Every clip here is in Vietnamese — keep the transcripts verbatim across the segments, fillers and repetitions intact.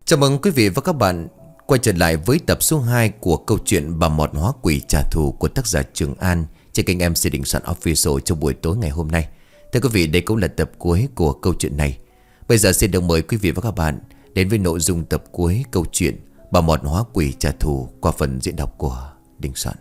Chào mừng quý vị và các bạn quay trở lại với tập số hai của câu chuyện Bà Mọt Hóa Quỷ Trả Thù của tác giả Trường An trên kênh em xê Đình Soạn Official trong buổi tối ngày hôm nay. Thưa quý vị, đây cũng là tập cuối của câu chuyện này. Bây giờ xin được mời quý vị và các bạn đến với nội dung tập cuối câu chuyện Bà Mọt Hóa Quỷ Trả Thù qua phần diễn đọc của Đình Soạn.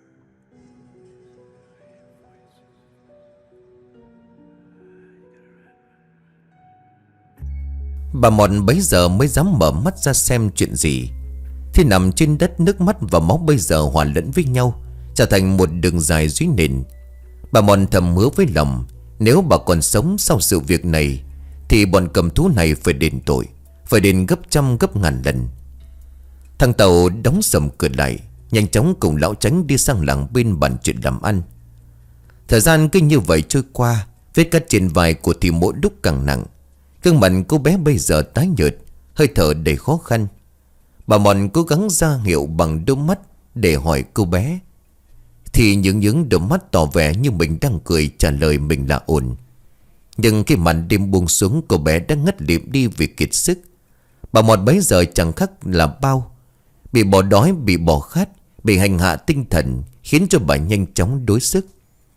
Bà Mọt bấy giờ mới dám mở mắt ra xem chuyện gì. Thì nằm trên đất, nước mắt và máu bây giờ hòa lẫn với nhau, trở thành một đường dài dưới nền. Bà Mọt thầm hứa với lòng, nếu bà còn sống sau sự việc này thì bọn cầm thú này phải đền tội, phải đền gấp trăm gấp ngàn lần. Thằng Tàu đóng sầm cửa lại, nhanh chóng cùng lão Tránh đi sang làng bên bàn chuyện làm ăn. Thời gian cứ như vậy trôi qua, vết cắt trên vai của thì mỗi lúc càng nặng. Gương mặt cô bé bây giờ tái nhợt, hơi thở đầy khó khăn. Bà Mọt cố gắng ra hiệu bằng đôi mắt để hỏi cô bé, thì những những đôi mắt tỏ vẻ như mình đang cười trả lời mình là ổn. Nhưng khi màn đêm buông xuống, cô bé đã ngất lịm đi vì kiệt sức. Bà Mọt bấy giờ chẳng khác là bao, bị bỏ đói, bị bỏ khát, bị hành hạ tinh thần, khiến cho bà nhanh chóng đuối sức.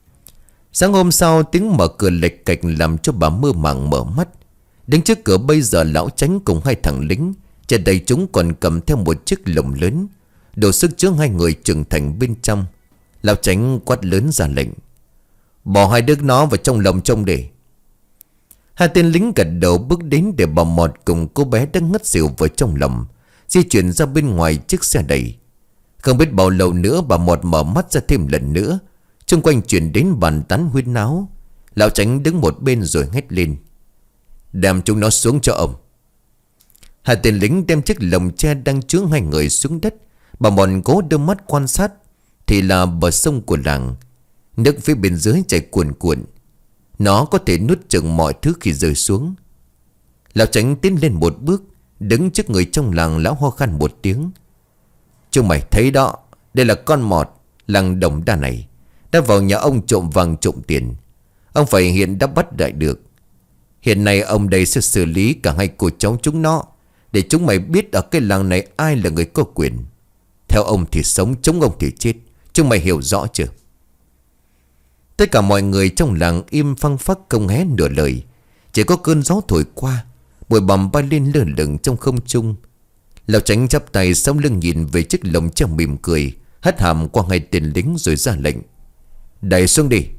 Sáng hôm sau, tiếng mở cửa lệch cạch làm cho bà mơ màng mở mắt. Đứng trước cửa bây giờ lão Tránh cùng hai thằng lính, trên tay chúng còn cầm theo một chiếc lồng lớn, đủ sức chứa hai người trưởng thành bên trong. Lão Tránh quát lớn ra lệnh, bỏ hai đứa nó vào trong lồng trông để. Hai tên lính gật đầu bước đến để bà Mọt cùng cô bé đang ngất xỉu vào trong lồng di chuyển ra bên ngoài chiếc xe đẩy. Không biết bao lâu nữa bà Mọt mở mắt ra thêm lần nữa, xung quanh chuyển đến bàn tán huyên náo. Lão Tránh đứng một bên rồi hét lên, đem chúng nó xuống cho ông. Hai tên lính đem chiếc lồng tre đang chứa hai người xuống đất. Bà Mọt cố đưa mắt quan sát, thì là bờ sông của làng. Nước phía bên dưới chảy cuồn cuộn, nó có thể nuốt chửng mọi thứ khi rơi xuống. Lão Tránh tiến lên một bước, đứng trước người trong làng. Lão ho khan một tiếng, chúng mày thấy đó, đây là con Mọt làng Đồng Đa này đã vào nhà ông trộm vàng trộm tiền. Ông phải hiện đã bắt lại được. Hiện nay ông đây sẽ xử lý cả hai cô cháu chúng nó, để chúng mày biết ở cái làng này ai là người có quyền. Theo ông thì sống, chống ông thì chết. Chúng mày hiểu rõ chưa? Tất cả mọi người trong làng im phăng phắc, không hé nửa lời. Chỉ có cơn gió thổi qua, bụi bặm bay lên lơ lửng trong không trung. Lão Tránh chắp tay sau lưng nhìn về chiếc lồng tre mỉm cười, hất hàm qua hai tên lính rồi ra lệnh, đẩy xuống đi.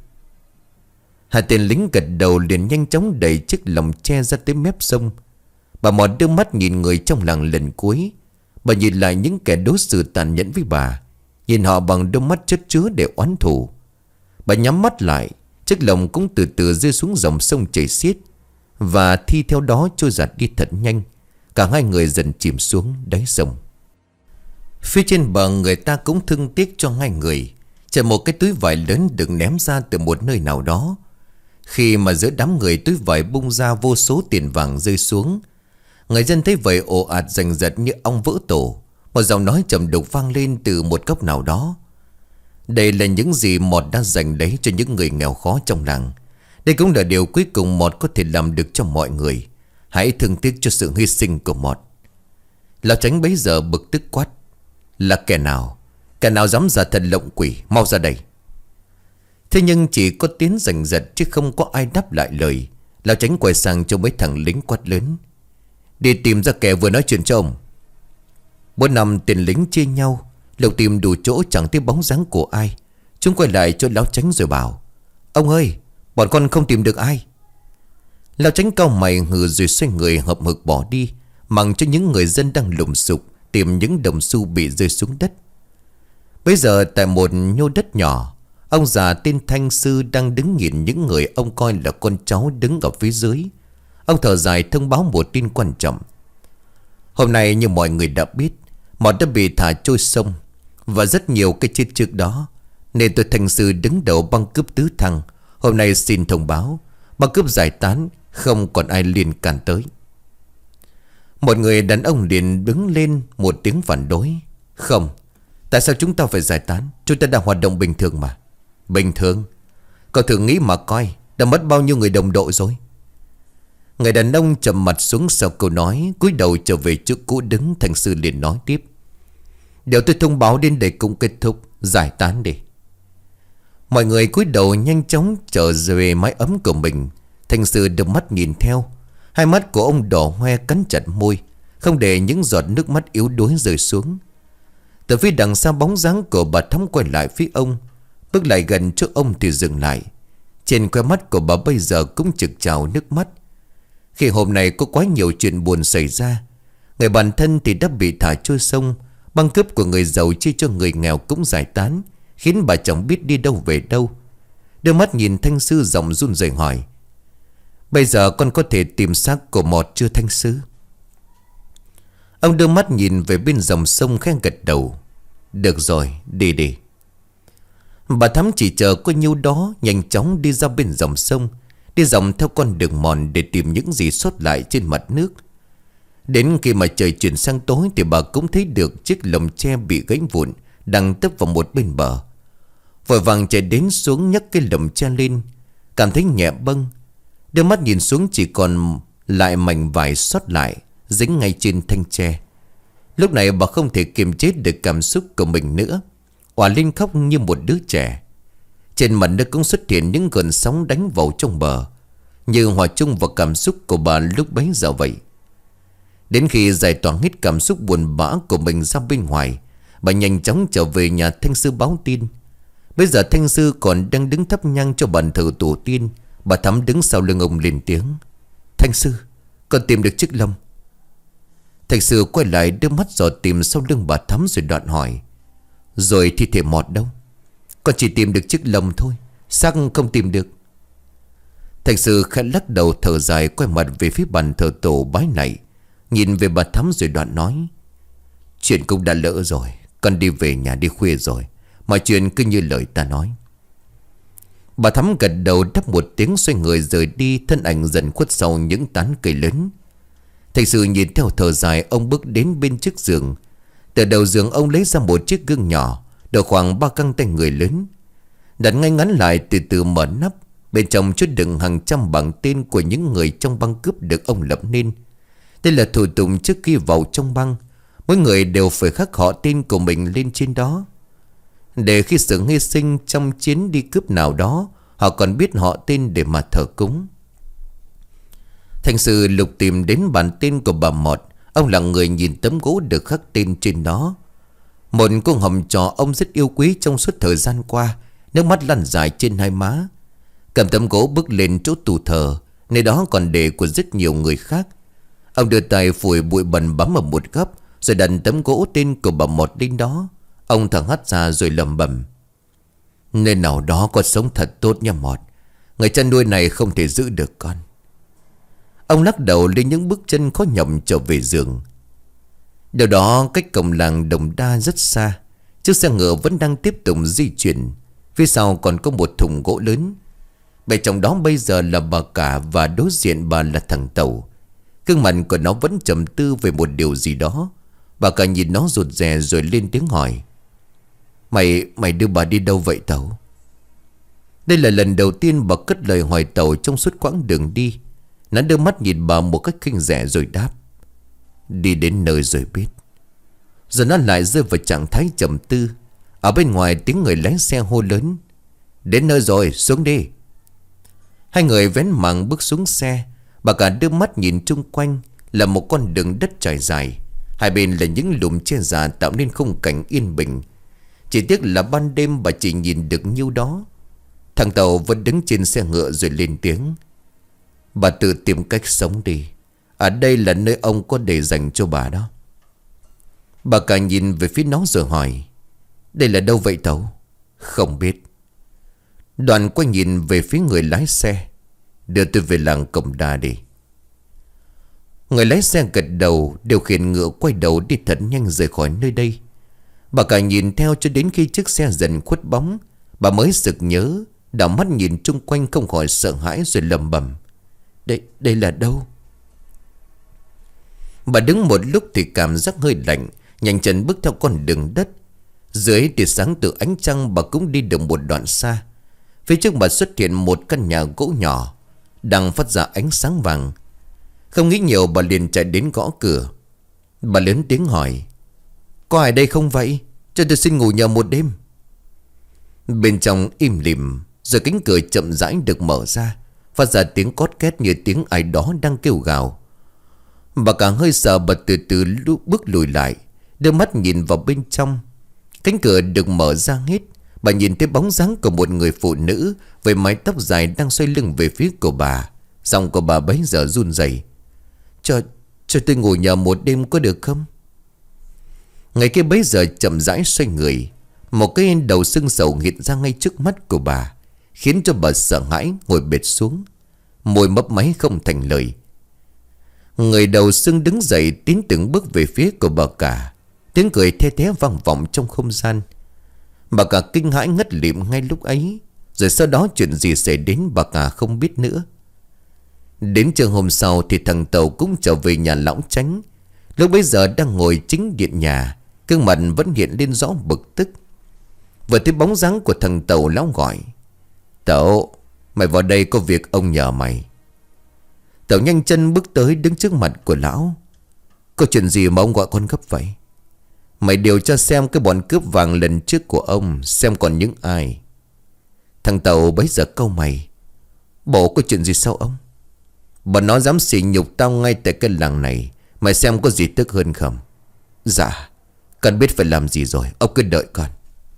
Hai tên lính gật đầu liền nhanh chóng đẩy chiếc lồng tre ra tới mép sông. Bà Mọt đưa mắt nhìn người trong làng lần cuối. Bà nhìn lại những kẻ đối xử tàn nhẫn với bà, nhìn họ bằng đôi mắt chất chứa để oán thù. Bà nhắm mắt lại, chiếc lồng cũng từ từ rơi xuống dòng sông chảy xiết, và thi theo đó trôi giạt đi thật nhanh. Cả hai người dần chìm xuống đáy sông. Phía trên bờ người ta cũng thương tiếc cho hai người. Chợt một cái túi vải lớn được ném ra từ một nơi nào đó. Khi mà giữa đám người túi vải bung ra vô số tiền vàng rơi xuống. Người dân thấy vậy ồ ạt giành giật như ong vỡ tổ. Một giọng nói trầm đục vang lên từ một góc nào đó. Đây là những gì Mọt đã dành lấy cho những người nghèo khó trong làng. Đây cũng là điều cuối cùng Mọt có thể làm được cho mọi người. Hãy thương tiếc cho sự hy sinh của Mọt. Lão Tránh bấy giờ bực tức quát, là kẻ nào? Kẻ nào dám giả thần lộng quỷ, mau ra đây. Thế nhưng chỉ có tiếng giành giật chứ không có ai đáp lại lời. Lão Tránh quay sang cho mấy thằng lính quát lớn, đi tìm ra kẻ vừa nói chuyện cho ông. Bốn năm tên lính chia nhau, lục tìm đủ chỗ chẳng thấy bóng dáng của ai. Chúng quay lại cho Lão Tránh rồi bảo, ông ơi, bọn con không tìm được ai. Lão Tránh cau mày hừ rồi xoay người hậm hực bỏ đi, mặc cho những người dân đang lùng sục tìm những đồng xu bị rơi xuống đất. Bây giờ tại một nhô đất nhỏ, ông già tên Thanh Sư đang đứng nhìn những người ông coi là con cháu đứng ở phía dưới. Ông thở dài thông báo một tin quan trọng. Hôm nay như mọi người đã biết, Mọt đã bị thả trôi sông, và rất nhiều cái chết trước đó, nên tôi Thanh Sư đứng đầu băng cướp tứ thăng. Hôm nay xin thông báo, băng cướp giải tán, không còn ai liên can tới. Một người đàn ông liền đứng lên một tiếng phản đối. Không, tại sao chúng ta phải giải tán? Chúng ta đang hoạt động bình thường mà. Bình thường? Cậu thử nghĩ mà coi, đã mất bao nhiêu người đồng đội rồi. Người đàn ông trầm mặt xuống sau câu nói, cúi đầu trở về chỗ cũ đứng. Thành sư liền nói tiếp: điều tôi thông báo đến đây cũng kết thúc, giải tán đi. Mọi người cúi đầu nhanh chóng trở về mái ấm của mình. Thành sư đưa mắt nhìn theo. Hai mắt của ông đỏ hoe, cắn chặt môi, không để những giọt nước mắt yếu đuối rơi xuống. Từ phía đằng xa, bóng dáng của bà Thắm quay lại phía ông, bước lại gần trước ông thì dừng lại. Trên khóe mắt của bà bây giờ cũng trực trào nước mắt. Khi hôm nay có quá nhiều chuyện buồn xảy ra. Người bạn thân thì đã bị thả trôi sông, băng cướp của người giàu chia cho người nghèo cũng giải tán, khiến bà chẳng biết đi đâu về đâu. Đưa mắt nhìn Thanh sư, giọng run rẩy hỏi: bây giờ con có thể tìm xác của Mọt chưa Thanh sư? Ông đưa mắt nhìn về bên dòng sông, khẽ gật đầu: được rồi, đi đi. Bà Thắm chỉ chờ có nhiêu đó, nhanh chóng đi ra bên dòng sông, đi dòng theo con đường mòn để tìm những gì sót lại trên mặt nước. Đến khi mà trời chuyển sang tối thì bà cũng thấy được chiếc lồng tre bị gãy vụn đang tấp vào một bên bờ. Vội vàng chạy đến xuống nhấc cái lồng tre lên, cảm thấy nhẹ bâng. Đưa mắt nhìn xuống, chỉ còn lại mảnh vải sót lại dính ngay trên thanh tre. Lúc này bà không thể kiềm chế được cảm xúc của mình nữa, òa lên khóc như một đứa trẻ. Trên mặt nước cũng xuất hiện những gợn sóng đánh vào trong bờ, như hòa chung vào cảm xúc của bà lúc bấy giờ vậy. Đến khi giải tỏa hết cảm xúc buồn bã của mình ra bên ngoài, bà nhanh chóng trở về nhà Thanh sư báo tin. Bây giờ Thanh sư còn đang đứng thắp nhang cho bàn thờ tổ tiên. Bà Thắm đứng sau lưng ông lên tiếng: Thanh sư, con tìm được chiếc lồng. Thanh sư quay lại đưa mắt dò tìm sau lưng bà Thắm rồi đoạn hỏi: rồi thi thể Mọt đâu? Con chỉ tìm được chiếc lồng thôi, xác không tìm được. Thanh sư khẽ lắc đầu thở dài, quay mặt về phía bàn thờ tổ bái lạy, nhìn về bà Thắm rồi đoạn nói: chuyện cũng đã lỡ rồi, con đi về nhà đi khuya rồi, mọi chuyện cứ như lời ta nói. Bà Thắm gật đầu đáp một tiếng, xoay người rời đi, thân ảnh dần khuất sau những tán cây lớn. Thầy sư nhìn theo thở dài, ông bước đến bên chiếc giường. Từ đầu giường ông lấy ra một chiếc gương nhỏ, độ khoảng ba căng tay người lớn, đặt ngay ngắn lại, từ từ mở nắp. Bên trong chứa đựng hàng trăm bảng tên của những người trong băng cướp được ông lập nên. Đây là thủ tục trước khi vào trong băng, mỗi người đều phải khắc họ tên của mình lên trên đó, để khi sự hy sinh trong chiến đi cướp nào đó, họ còn biết họ tên để mà thờ cúng. Thành sư lục tìm đến bản tên của bà Mọt. Ông là người nhìn tấm gỗ được khắc tên trên đó. Một cô hầm trò ông rất yêu quý trong suốt thời gian qua. Nước mắt lăn dài trên hai má. Cầm tấm gỗ bước lên chỗ tù thờ, nơi đó còn để của rất nhiều người khác. Ông đưa tay phủi bụi bẩn bám ở một góc, rồi đặt tấm gỗ tên của bà Mọt lên đó. Ông thở hắt ra rồi lẩm bẩm: nơi nào đó có sống thật tốt nha Mọt, người chăn nuôi này không thể giữ được con. Ông lắc đầu lên những bước chân khó nhọc trở về giường. Điều đó cách cổng làng Đồng Đa rất xa. Chiếc xe ngựa vẫn đang tiếp tục di chuyển. Phía sau còn có một thùng gỗ lớn. Bên trong đó bây giờ là bà cả, và đối diện bà là thằng Tàu. Gương mặt của nó vẫn trầm tư về một điều gì đó. Bà cả nhìn nó rụt rè rồi lên tiếng hỏi: Mày, mày đưa bà đi đâu vậy Tàu? Đây là lần đầu tiên bà cất lời hỏi Tàu trong suốt quãng đường đi. Nó đưa mắt nhìn bà một cách khinh rẻ rồi đáp: đi đến nơi rồi biết. Rồi nó lại rơi vào trạng thái trầm tư. Ở bên ngoài tiếng người lái xe hô lớn: đến nơi rồi, xuống đi. Hai người vén màn bước xuống xe. Bà cả đưa mắt nhìn chung quanh. Là một con đường đất trải dài, hai bên là những lùm tre già tạo nên khung cảnh yên bình. Chỉ tiếc là ban đêm bà chỉ nhìn được nhiêu đó. Thằng Tàu vẫn đứng trên xe ngựa rồi lên tiếng: bà tự tìm cách sống đi. Ở đây là nơi ông có để dành cho bà đó. Bà cả nhìn về phía nó rồi hỏi: đây là đâu vậy Tàu? Không biết. Đoàn quay nhìn về phía người lái xe: đưa tôi về làng Cổng Đà đi. Người lái xe gật đầu, điều khiển ngựa quay đầu đi thật nhanh rời khỏi nơi đây. Bà cả nhìn theo cho đến khi chiếc xe dần khuất bóng, bà mới sực nhớ, đảo mắt nhìn chung quanh không khỏi sợ hãi rồi lẩm bẩm: Đây, đây là đâu? Bà đứng một lúc thì cảm giác hơi lạnh, nhanh chân bước theo con đường đất. Dưới tia sáng từ ánh trăng, bà cũng đi được một đoạn xa. Phía trước bà xuất hiện một căn nhà gỗ nhỏ đang phát ra ánh sáng vàng. Không nghĩ nhiều bà liền chạy đến gõ cửa. Bà lớn tiếng hỏi: "Có ai đây không vậy? Cho tôi xin ngủ nhờ một đêm." Bên trong im lìm. Rồi cánh cửa chậm rãi được mở ra, phát ra tiếng cót két như tiếng ai đó đang kêu gào. Bà càng hơi sợ, bà từ từ bước lùi lại, đưa mắt nhìn vào bên trong. Cánh cửa được mở ra hết. Bà nhìn thấy bóng dáng của một người phụ nữ với mái tóc dài đang xoay lưng về phía của bà. Giọng của bà bấy giờ run rẩy: Cho, cho tôi ngủ nhờ một đêm có được không?" Ngày kia bấy giờ chậm rãi xoay người. Một cái đầu sưng sầu hiện ra ngay trước mắt của bà, khiến cho bà sợ hãi ngồi bệt xuống, môi mấp máy không thành lời. Người đầu sưng đứng dậy tiến từng bước về phía của bà cả. Tiếng cười the thé vang vọng trong không gian. Bà cả kinh hãi ngất lịm ngay lúc ấy. Rồi sau đó chuyện gì xảy đến bà cả không biết nữa. Đến trưa hôm sau thì thằng Tàu cũng trở về nhà lão Chánh. Lúc bấy giờ đang ngồi chính điện nhà, gương mặt vẫn hiện lên rõ bực tức. Vừa thấy bóng dáng của thằng Tàu, lão gọi: "Tàu, mày vào đây có việc ông nhờ mày." Tàu nhanh chân bước tới đứng trước mặt của lão. "Có chuyện gì mà ông gọi con gấp vậy?" "Mày điều tra xem cái bọn cướp vàng lần trước của ông, xem còn những ai." Thằng Tàu bấy giờ cau mày: "Bộ có chuyện gì sao ông?" "Bọn nó dám sỉ nhục tao ngay tại cái làng này, mày xem có gì tức hơn không?" "Dạ, con biết phải làm gì rồi, ông cứ đợi con."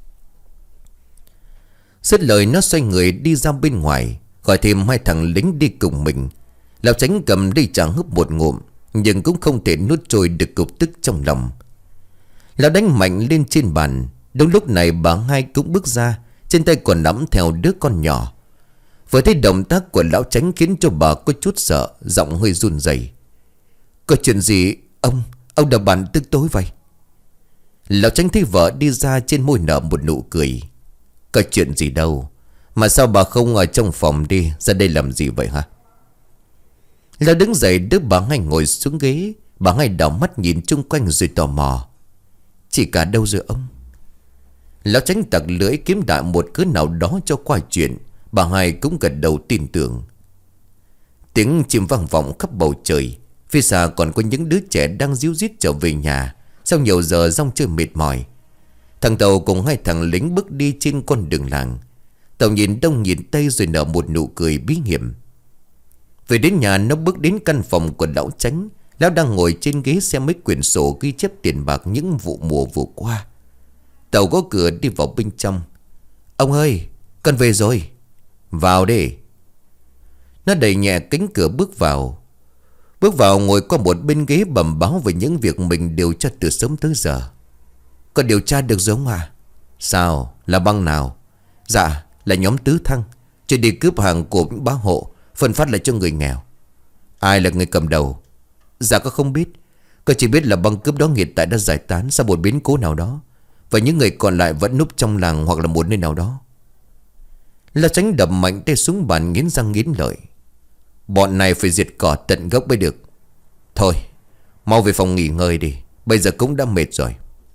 Dứt lời nó xoay người đi ra bên ngoài, gọi thêm hai thằng lính đi cùng mình. Lão Chánh cầm đi trà húp một ngụm, nhưng cũng không thể nuốt trôi được cục tức trong lòng. Lão đánh mạnh lên trên bàn. Đúng lúc này bà Hai cũng bước ra, trên tay còn nắm theo đứa con nhỏ. Vừa thấy động tác của lão Chánh khiến cho bà có chút sợ, giọng hơi run rẩy: "Có chuyện gì ông, ông đã bàn tức tối vậy?" Lão Chánh thấy vợ đi ra, trên môi nở một nụ cười: "Có chuyện gì đâu, mà sao bà không ở trong phòng đi, ra đây làm gì vậy hả?" Lão đứng dậy đỡ bà Hai ngồi xuống ghế. Bà Hai đảo mắt nhìn chung quanh rồi tò mò: "Chị cả đâu rồi ông?" Lão Chánh tặc lưỡi kiếm đại một cớ nào đó cho qua chuyện. Bà Hai cũng gật đầu tin tưởng. Tiếng chim vang vọng khắp bầu trời. Phía xa còn có những đứa trẻ đang ríu rít trở về nhà sau nhiều giờ rong chơi mệt mỏi. Thằng Tàu cùng hai thằng lính bước đi trên con đường làng. Tàu nhìn đông nhìn tây rồi nở một nụ cười bí hiểm. Về đến nhà, nó bước đến căn phòng của lão Chánh. Lão đang ngồi trên ghế xem mấy quyển sổ ghi chép tiền bạc những vụ mùa vừa qua. Tàu có cửa đi vào bên trong: "Ông ơi, con về rồi." "Vào đi." Nó đẩy nhẹ cánh cửa bước vào. Bước vào ngồi qua một bên ghế bẩm báo về những việc mình điều tra từ sớm tới giờ. "Con điều tra được rồi ông à?" "Sao? Là băng nào?" "Dạ, là nhóm Tứ Thăng, chỉ đi cướp hàng của những bá hộ, phân phát lại cho người nghèo." "Ai là người cầm đầu?" "Dạ con không biết. Con chỉ biết là băng cướp đó hiện tại đã giải tán sau một biến cố nào đó, và những người còn lại vẫn núp trong làng hoặc là một nơi nào đó." Lão Chánh đập mạnh tay xuống bàn, nghiến răng nghiến lợi: "Bọn này phải diệt cỏ tận gốc mới được. Thôi, mau về phòng nghỉ ngơi đi, bây giờ cũng đã mệt rồi."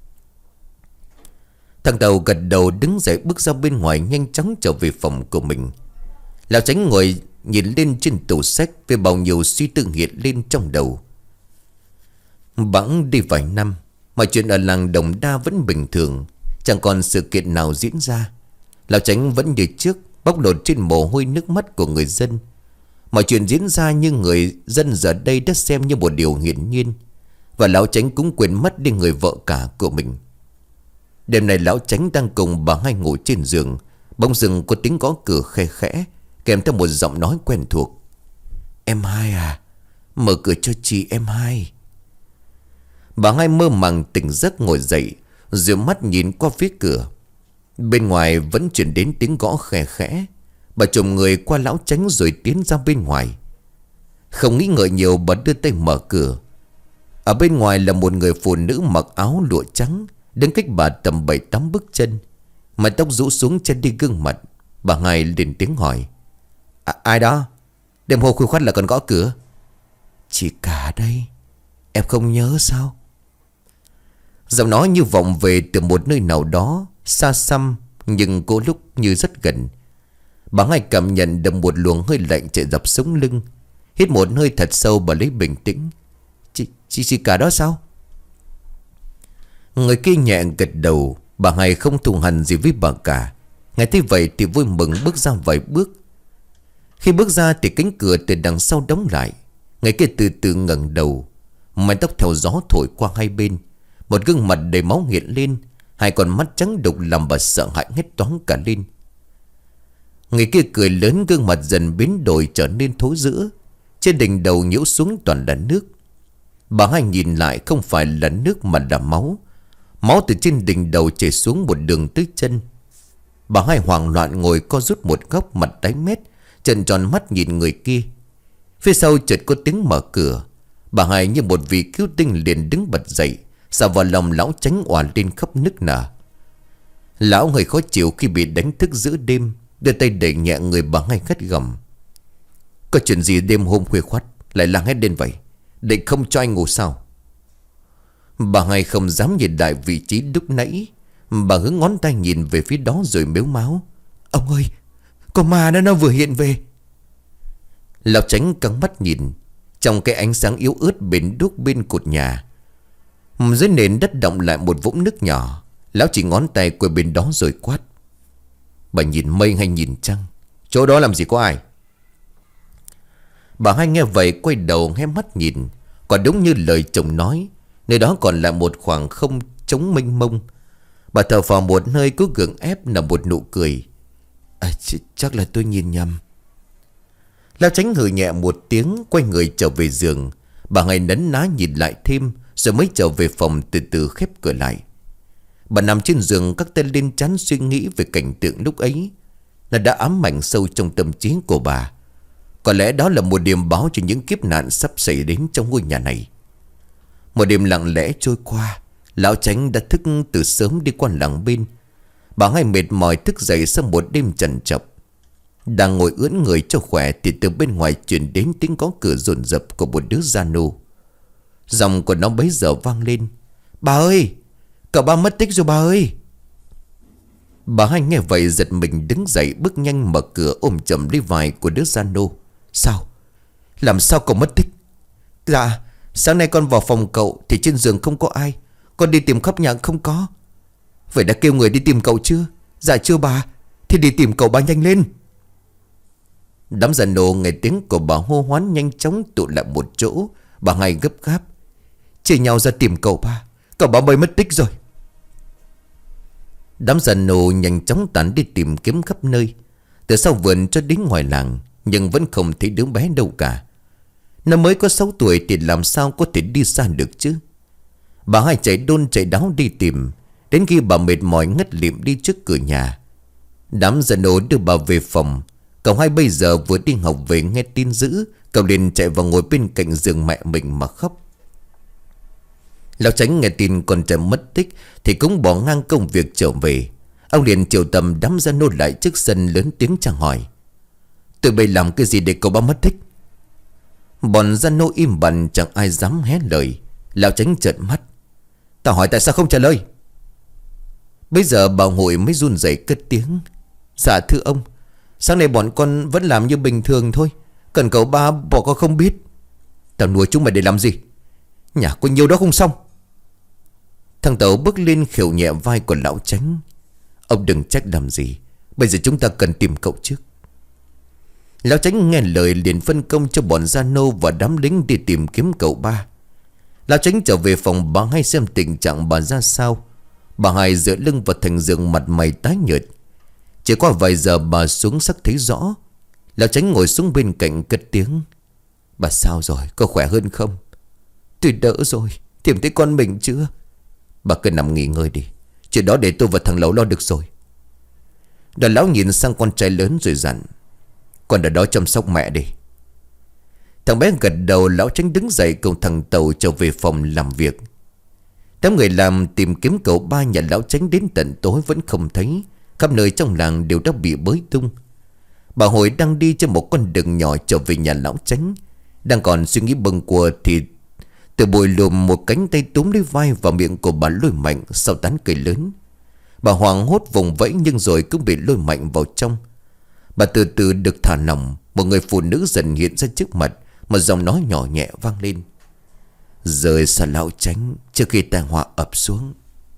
Thằng Tàu gật đầu đứng dậy bước ra bên ngoài, nhanh chóng trở về phòng của mình. Lão Chánh ngồi nhìn lên trên tủ sách với bao nhiêu suy tư hiện lên trong đầu. Bẵng đi vài năm, mọi chuyện ở làng Đồng Đa vẫn bình thường, chẳng còn sự kiện nào diễn ra. Lão Chánh vẫn như trước, bóc lột trên mồ hôi nước mắt của người dân. Mọi chuyện diễn ra như người dân giờ đây đã xem như một điều hiển nhiên. Và lão Chánh cũng quên mất đi người vợ cả của mình. Đêm này lão Chánh đang cùng bà Hai ngủ trên giường. Bỗng dưng có tiếng gõ cửa khe khẽ, kèm theo một giọng nói quen thuộc: "Em Hai à, mở cửa cho chị em Hai." Bà Hai mơ màng tỉnh giấc ngồi dậy, dụi mắt nhìn qua phía cửa. Bên ngoài vẫn chuyển đến tiếng gõ khe khẽ. Bà chồm người qua lão Chánh rồi tiến ra bên ngoài. Không nghĩ ngợi nhiều, bà đưa tay mở cửa. Ở bên ngoài là một người phụ nữ mặc áo lụa trắng, đứng cách bà tầm bảy tám bước chân, mái tóc rũ xuống che đi gương mặt. Bà Hai lên tiếng hỏi: à, "Ai đó? Đêm hôm khuya khoắt là còn gõ cửa?" "Chị cả đây, em không nhớ sao?" Giọng nói như vọng về từ một nơi nào đó xa xăm, nhưng có lúc như rất gần. Bà Hai cảm nhận được một luồng hơi lạnh chạy dọc sống lưng. Hít một hơi thật sâu bà lấy bình tĩnh. Chị, chị, chị cả đó sao? Người kia nhẹ gật đầu. Bà Hai không thù hằn gì với bà cả. Nghe thấy vậy thì vui mừng bước ra vài bước. Khi bước ra thì cánh cửa từ đằng sau đóng lại. Người kia từ từ ngẩng đầu. Mái tóc theo gió thổi qua hai bên. Một gương mặt đầy máu hiện lên. Hai con mắt trắng đục làm bà sợ hãi hết toáng cả lên. Người kia cười lớn, gương mặt dần biến đổi trở nên thối rữa. Trên đỉnh đầu nhiễu xuống toàn là nước. Bà Hai nhìn lại, không phải là nước mà là máu. Máu từ trên đỉnh đầu chảy xuống một đường tới chân. Bà Hai hoảng loạn ngồi co rút một góc, mặt tái mét, trợn tròn mắt nhìn người kia. Phía sau chợt có tiếng mở cửa. Bà Hai như một vị cứu tinh liền đứng bật dậy, xà vào lòng lão Chánh òa lên khóc nức nở. Lão hơi khó chịu khi bị đánh thức giữa đêm, đưa tay đẩy nhẹ người bà Hai gắt gỏng. Có chuyện gì đêm hôm khuya khoắt lại lang hết lên vậy? Định không cho anh ngủ sao? Bà Hai không dám nhìn lại vị trí lúc nãy. Bà hướng ngón tay nhìn về phía đó rồi mếu máo. Ông ơi, con ma nó nó vừa hiện về. Lão Chánh căng mắt nhìn. Trong cái ánh sáng yếu ớt bền đúc bên cột nhà, dưới nền đất động lại một vũng nước nhỏ. Lão chỉ ngón tay qua bên đó rồi quát. Bà nhìn mây hay nhìn trăng? Chỗ đó làm gì có ai? Bà Hai nghe vậy quay đầu hé mắt nhìn. Quả đúng như lời chồng nói, nơi đó còn là một khoảng không trống mênh mông. Bà thở phào một hơi, cố gượng ép nở một nụ cười. À, ch chắc là tôi nhìn nhầm. Lão Chánh hừ nhẹ một tiếng, quay người trở về giường. Bà Hai nấn ná nhìn lại thêm, rồi mới trở về phòng từ từ khép cửa lại. Bà nằm trên giường, các tay lên trán suy nghĩ về cảnh tượng lúc ấy. Nó đã ám ảnh sâu trong tâm trí của bà. Có lẽ đó là một điềm báo cho những kiếp nạn sắp xảy đến trong ngôi nhà này. Một đêm lặng lẽ trôi qua. Lão Chánh đã thức từ sớm đi qua làng bên. Bà Hai mệt mỏi thức dậy sau một đêm trằn trọc. Đang ngồi ưỡn người cho khỏe thì từ bên ngoài truyền đến tiếng gõ cửa dồn dập của một đứa gia nô. Giọng của nó bấy giờ vang lên. Bà ơi, cậu ba mất tích rồi bà ơi. Bà Hai nghe vậy giật mình đứng dậy, bước nhanh mở cửa ôm chầm lấy vai của đứa gia nô. Sao? Làm sao cậu mất tích? Dạ, sáng nay con vào phòng cậu thì trên giường không có ai. Con đi tìm khắp nhà không có. Vậy đã kêu người đi tìm cậu chưa? Dạ chưa bà. Thì đi tìm cậu ba nhanh lên. Đám gia nô nghe tiếng của bà hô hoán nhanh chóng tụ lại một chỗ. Bà Hai gấp gáp. Chia nhau ra tìm cậu ba. Cậu ba mới mất tích rồi. Đám gia nô nhanh chóng tản đi tìm kiếm khắp nơi, từ sau vườn cho đến ngoài làng, nhưng vẫn không thấy đứa bé đâu cả. Nó mới có sáu tuổi thì làm sao có thể đi xa được chứ. Bà Hai chạy đôn chạy đáo đi tìm, đến khi bà mệt mỏi ngất lịm đi trước cửa nhà. Đám gia nô đưa bà về phòng. Cậu Hai bây giờ vừa đi học về nghe tin dữ, cậu liền chạy vào ngồi bên cạnh giường mẹ mình mà khóc. Lão Chánh nghe tin con trai mất tích thì cũng bỏ ngang công việc trở về. Ông liền triệu tầm đám gia nô lại trước sân, lớn tiếng chàng hỏi. Tụi bay làm cái gì để cậu ba mất tích? Bọn gia nô im bặt, chẳng ai dám hé lời. Lão Chánh trợn mắt. Tao hỏi tại sao không trả lời? Bây giờ bà Hội mới run rẩy cất tiếng. Dạ thưa ông, sáng nay bọn con vẫn làm như bình thường thôi. Cần cậu ba bỏ con không biết. Tao nuôi chúng mày để làm gì? Nhà có nhiều đó không xong. Thằng Tẩu bước lên khều nhẹ vai của lão Chánh. Ông đừng trách làm gì, bây giờ chúng ta cần tìm cậu trước. Lão Chánh nghe lời liền phân công cho bọn gia nô và đám lính đi tìm kiếm cậu ba. Lão Chánh trở về phòng bà Hai xem tình trạng bà ra sao. Bà Hai dựa lưng vào thành giường, mặt mày tái nhợt. Chỉ qua vài giờ bà xuống sắc thấy rõ. Lão Chánh ngồi xuống bên cạnh cất tiếng. Bà sao rồi, có khỏe hơn không? Tôi đỡ rồi, tìm thấy con mình chưa? Bà cứ nằm nghỉ ngơi đi, chuyện đó để tôi và thằng Lẩu lo được rồi. Đoàn lão nhìn sang con trai lớn rồi dặn. Con ở đó chăm sóc mẹ đi. Thằng bé gật đầu. Lão Chánh đứng dậy cùng thằng Tàu trở về phòng làm việc. Đám người làm tìm kiếm cậu ba nhà lão Chánh đến tận tối vẫn không thấy. Khắp nơi trong làng đều đã bị bới tung. Bà Hội đang đi trên một con đường nhỏ trở về nhà lão Chánh. Đang còn suy nghĩ bâng quơ thì từ bụi lùm một cánh tay túm lấy vai và miệng của bà lôi mạnh sau tán cây lớn. Bà hoảng hốt vùng vẫy nhưng rồi cũng bị lôi mạnh vào trong. Bà từ từ được thả lỏng. Một người phụ nữ dần hiện ra trước mặt. Một giọng nói nhỏ nhẹ vang lên: "Rời xa lão Chánh trước khi tai họa ập xuống."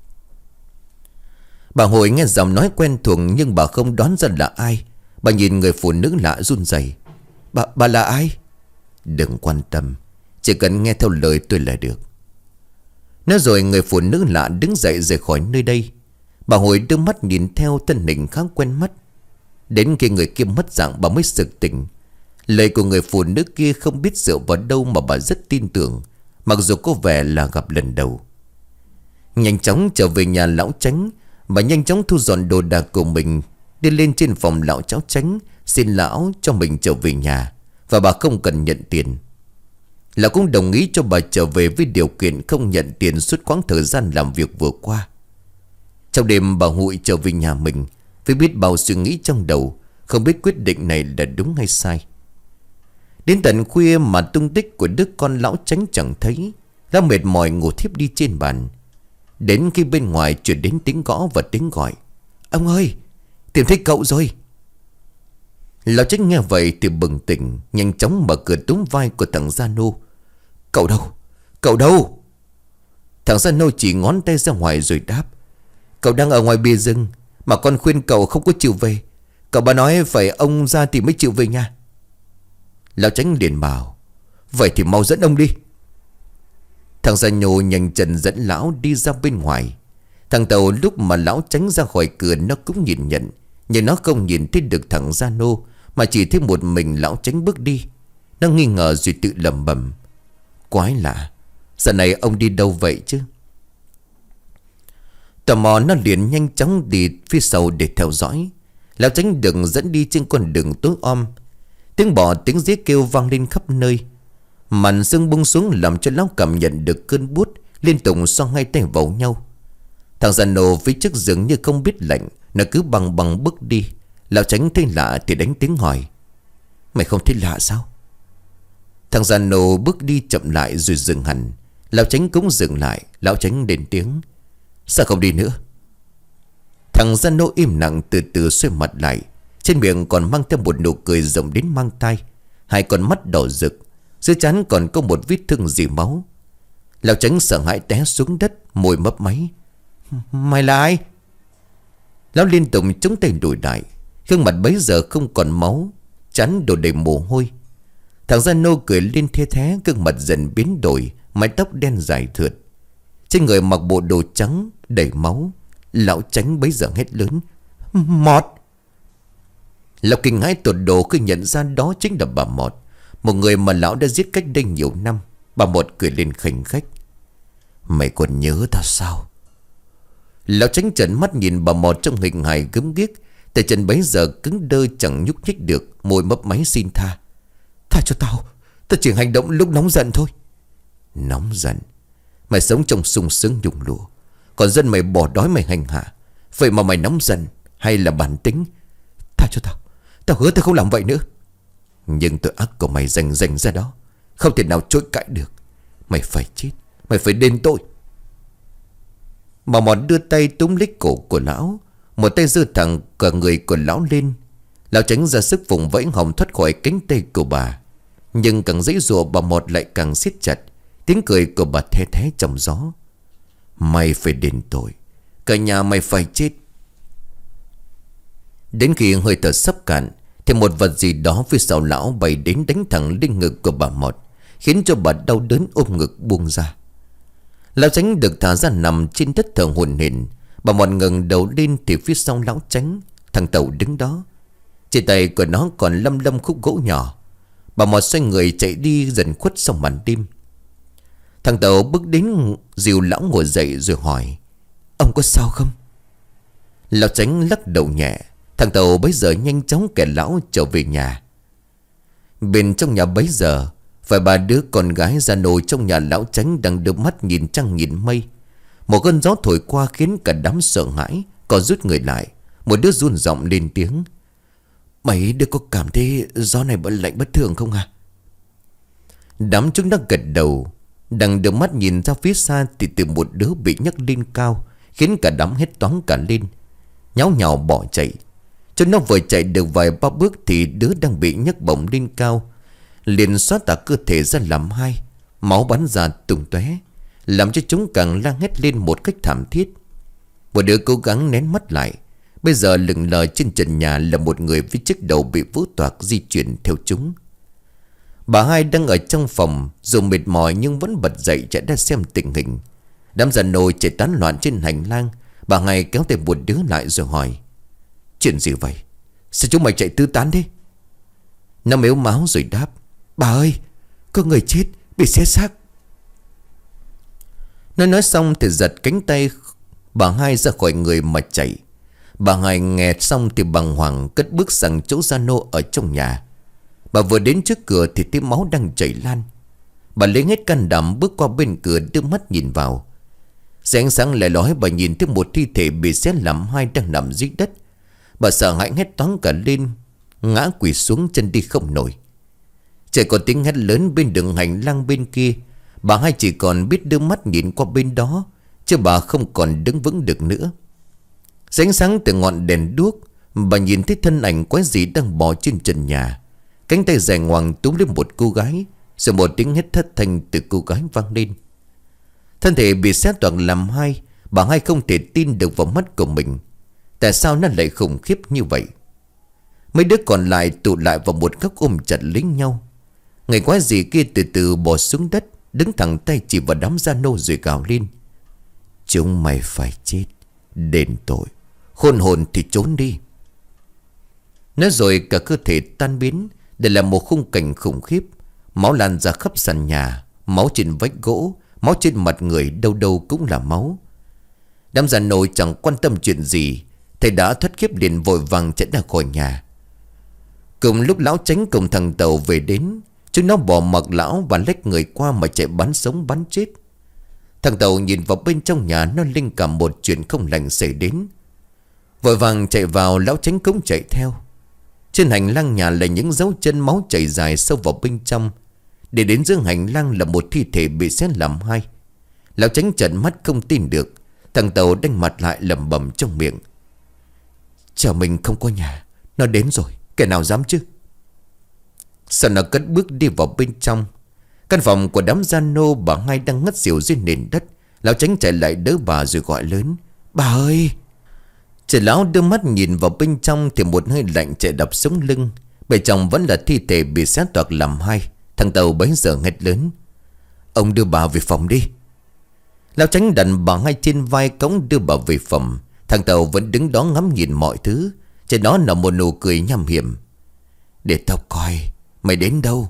Bà Hội nghe giọng nói quen thuộc nhưng bà không đoán ra là ai. Bà nhìn người phụ nữ lạ run rẩy. Bà, bà là ai?" "Đừng quan tâm, chỉ cần nghe theo lời tôi là được." Nói rồi người phụ nữ lạ đứng dậy rời khỏi nơi đây. Bà Hội đưa mắt nhìn theo thân hình khá quen mắt. Đến khi người kia mất dạng bà mới sực tỉnh. Lời của người phụ nữ kia không biết dựa vào đâu mà bà rất tin tưởng, mặc dù có vẻ là gặp lần đầu. Nhanh chóng trở về nhà lão Chánh, bà nhanh chóng thu dọn đồ đạc của mình, đi lên trên phòng lão cháu Chánh, xin lão cho mình trở về nhà. Và bà không cần nhận tiền. Lão cũng đồng ý cho bà trở về với điều kiện không nhận tiền suốt quãng thời gian làm việc vừa qua. Trong đêm bà Hội trở về nhà mình với biết bao suy nghĩ trong đầu, không biết quyết định này là đúng hay sai. Đến tận khuya mà tung tích của đứa con lão Chánh chẳng thấy. Lão mệt mỏi ngủ thiếp đi trên bàn. Đến khi bên ngoài chuyển đến tiếng gõ và tiếng gọi: "Ông ơi, tìm thấy cậu rồi." Lão Chánh nghe vậy thì bừng tỉnh, nhanh chóng mở cửa túm vai của thằng Gia Nô. "Cậu đâu? Cậu đâu?" Thằng Gia Nô chỉ ngón tay ra ngoài rồi đáp: "Cậu đang ở ngoài bìa rừng, mà con khuyên cậu không có chịu về. Cậu bà nói phải ông ra thì mới chịu về nhà." Lão Chánh liền bảo: "Vậy thì mau dẫn ông đi." Thằng Gia Nô nhanh chân dẫn lão đi ra bên ngoài. Thằng Tàu lúc mà lão Chánh ra khỏi cửa nó cũng nhìn nhận, nhưng nó không nhìn thấy được thằng Gia Nô, mà chỉ thấy một mình lão Chánh bước đi. Nó nghi ngờ rồi tự lẩm bẩm: "Quái lạ, giờ này ông đi đâu vậy chứ?" Tò mò nó liền nhanh chóng đi phía sau để theo dõi. Lão Chánh được dẫn đi trên con đường tối om. Tiếng bò tiếng dế kêu vang lên khắp nơi. Màn sương bung xuống làm cho lão cảm nhận được cơn buốt, liên tục xoa hai tay vào nhau. Thằng Gia Nô phía trước dường như không biết lệnh, nó cứ bằng bằng bước đi. Lão Chánh thấy lạ thì đánh tiếng hỏi: "Mày không thấy lạ sao?" Thằng Gia Nô bước đi chậm lại rồi dừng hẳn. Lão Chánh cũng dừng lại. Lão Chánh lên tiếng: "Sao không đi nữa?" Thằng Gia Nô im lặng từ từ xoay mặt lại. Trên miệng còn mang theo một nụ cười rộng đến mang tai. Hai con mắt đỏ rực, dưới trán còn có một vết thương dì máu. Lão Chánh sợ hãi té xuống đất, môi mấp máy: "Mày là ai?" Lão liên tục chống tay đùi lại. Gương mặt bấy giờ không còn máu, trán đổ đầy mồ hôi. Thằng Gia Nô cười lên the thé, gương mặt dần biến đổi, mái tóc đen dài thượt, trên người mặc bộ đồ trắng đầy máu. Lão Chánh bấy giờ hét lớn: "Mọt!" Lão kinh hãi tột độ khi nhận ra đó chính là bà Mọt, một người mà lão đã giết cách đây nhiều năm. Bà Mọt cười lên khanh khách: "Mày còn nhớ tao sao?" Lão Chánh trợn mắt nhìn bà Mọt trong hình hài gớm ghiếc. Tay chân bấy giờ cứng đơ chẳng nhúc nhích được, môi mấp máy xin tha: "Tha cho tao, tao chỉ hành động lúc nóng giận thôi." "Nóng giận? Mày sống trong sung sướng nhung lụa, còn dân mày bỏ đói mày hành hạ. Vậy mà mày nóng giận hay là bản tính? Tha cho tao, tao hứa tao không làm vậy nữa." "Nhưng tội ác của mày dành dành ra đó, không thể nào chối cãi được. Mày phải chết, mày phải đền tội." Bà Mọt đưa tay túm lấy cổ của lão, một tay giơ thẳng cả người của lão lên. Lão Chánh ra sức vùng vẫy hòng thoát khỏi cánh tay của bà, nhưng càng giãy giụa bà Mọt lại càng siết chặt. Tiếng cười của bà the thé trong gió: "Mày phải đền tội, cả nhà mày phải chết." Đến khi hơi thở sắp cạn thì một vật gì đó phía sau lão bay đến đánh thẳng lên ngực của bà Mọt, khiến cho bà đau đớn ôm ngực buông ra. Lão Chánh được thả ra nằm trên đất thở hổn hển. Bà Mọt ngẩng đầu lên thì phía sau lão Chánh, thằng Tàu đứng đó. Trên tay của nó còn lăm lăm khúc gỗ nhỏ. Bà Mọt xoay người chạy đi dần khuất sau màn đêm. Thằng Tàu bước đến dìu lão ngồi dậy rồi hỏi: "Ông có sao không?" Lão Chánh lắc đầu nhẹ. Thằng Tàu bấy giờ nhanh chóng kẻ lão trở về nhà. Bên trong nhà bấy giờ, vài ba đứa con gái Gia Nô trong nhà lão Chánh đang đưa mắt nhìn trăng nhìn mây. Một cơn gió thổi qua khiến cả đám sợ hãi, có rút người lại. Một đứa run giọng lên tiếng: "Mấy đứa có cảm thấy gió này bận lạnh bất thường không à?" Đám chúng đã gật đầu. Đang đưa mắt nhìn ra phía xa thì từ một đứa bị nhấc lên cao, khiến cả đám hét toáng cả lên, nháo nhào bỏ chạy. Cho nó vừa chạy được vài ba bước thì đứa đang bị nhấc bổng lên cao liền xóa tả cơ thể ra làm hai. Máu bắn ra tung tóe, làm cho chúng càng la hét lên một cách thảm thiết. Một đứa cố gắng nén mắt lại. Bây giờ lững lờ trên trần nhà là một người với chiếc đầu bị vỡ toạc di chuyển theo chúng. Bà hai đang ở trong phòng, dù mệt mỏi nhưng vẫn bật dậy chạy ra xem tình hình. Đám già nô chạy tán loạn trên hành lang. Bà hai kéo tay một đứa lại rồi hỏi: chuyện gì vậy? Sao chúng mày chạy tứ tán thế? Nó mếu máo rồi đáp: bà ơi, có người chết, bị xé xác. Nó nói xong thì giật cánh tay bà hai ra khỏi người mà chạy. Bà hai nghe xong thì bàng hoàng cất bước sang chỗ gia nô ở trong nhà. Bà vừa đến trước cửa thì thấy máu đang chảy lan. Bà lấy hết can đảm bước qua bên cửa, đưa mắt nhìn vào. Dưới ánh sáng lẻ lói, bà nhìn thấy một thi thể bị xé làm hai đang nằm dưới đất. Bà sợ hãi hét toáng cả lên, ngã quỳ xuống chân đi không nổi. Trời có tiếng hét lớn bên đường hành lang bên kia. Bà hai chỉ còn biết đưa mắt nhìn qua bên đó, chứ bà không còn đứng vững được nữa. Dưới ánh sáng từ ngọn đèn đuốc, bà nhìn thấy thân ảnh quái dị đang bò trên trần nhà. Cánh tay dài ngoằng túm lên một cô gái, rồi một tiếng hét thất thanh từ cô gái vang lên. Thân thể bị xé toạc làm hai. Bà hai không thể tin được vào mắt của mình. Tại sao nó lại khủng khiếp như vậy? Mấy đứa còn lại tụ lại vào một góc ôm chặt lấy nhau. Người quái dị kia từ từ bò xuống đất, đứng thẳng tay chỉ vào đám gia nô rồi gào lên: chúng mày phải chết, đền tội, khôn hồn thì trốn đi. Nói rồi cả cơ thể tan biến. Để là một khung cảnh khủng khiếp. Máu lan ra khắp sàn nhà, máu trên vách gỗ, máu trên mặt người, đâu đâu cũng là máu. Đám già nô chẳng quan tâm chuyện gì, thầy đã thoát khiếp liền vội vàng chạy ra khỏi nhà. Cùng lúc lão Chánh cùng thằng Tàu về đến, chúng nó bỏ mặc lão và lách người qua mà chạy bắn sống bắn chết. Thằng Tàu nhìn vào bên trong nhà, nó linh cảm một chuyện không lành xảy đến. Vội vàng chạy vào, lão Chánh cũng chạy theo. Trên hành lang nhà là những dấu chân máu chảy dài sâu vào bên trong. Để đến giữa hành lang là một thi thể bị xé làm hai. Lão Chánh trợn mắt không tin được. Thằng Tàu đanh mặt lại lẩm bẩm trong miệng: chả mình không có nhà, nó đến rồi, kẻ nào dám chứ. Sau nó cất bước đi vào bên trong. Căn phòng của đám gia nô, bà hai đang ngất xỉu dưới nền đất. Lão Chánh chạy lại đỡ bà rồi gọi lớn: bà ơi! Trẻ lão đưa mắt nhìn vào bên trong thì một hơi lạnh chạy đập sống lưng. Bên trong vẫn là thi thể bị xé toạc làm hai. Thằng Tàu bấy giờ hét lớn: ông đưa bà về phòng đi. Lão Chánh đặt bà hai trên vai cõng đưa bà về phòng. Thằng Tàu vẫn đứng đó ngắm nhìn mọi thứ. Trên đó là một nụ cười nham hiểm: để tao coi mày đến đâu.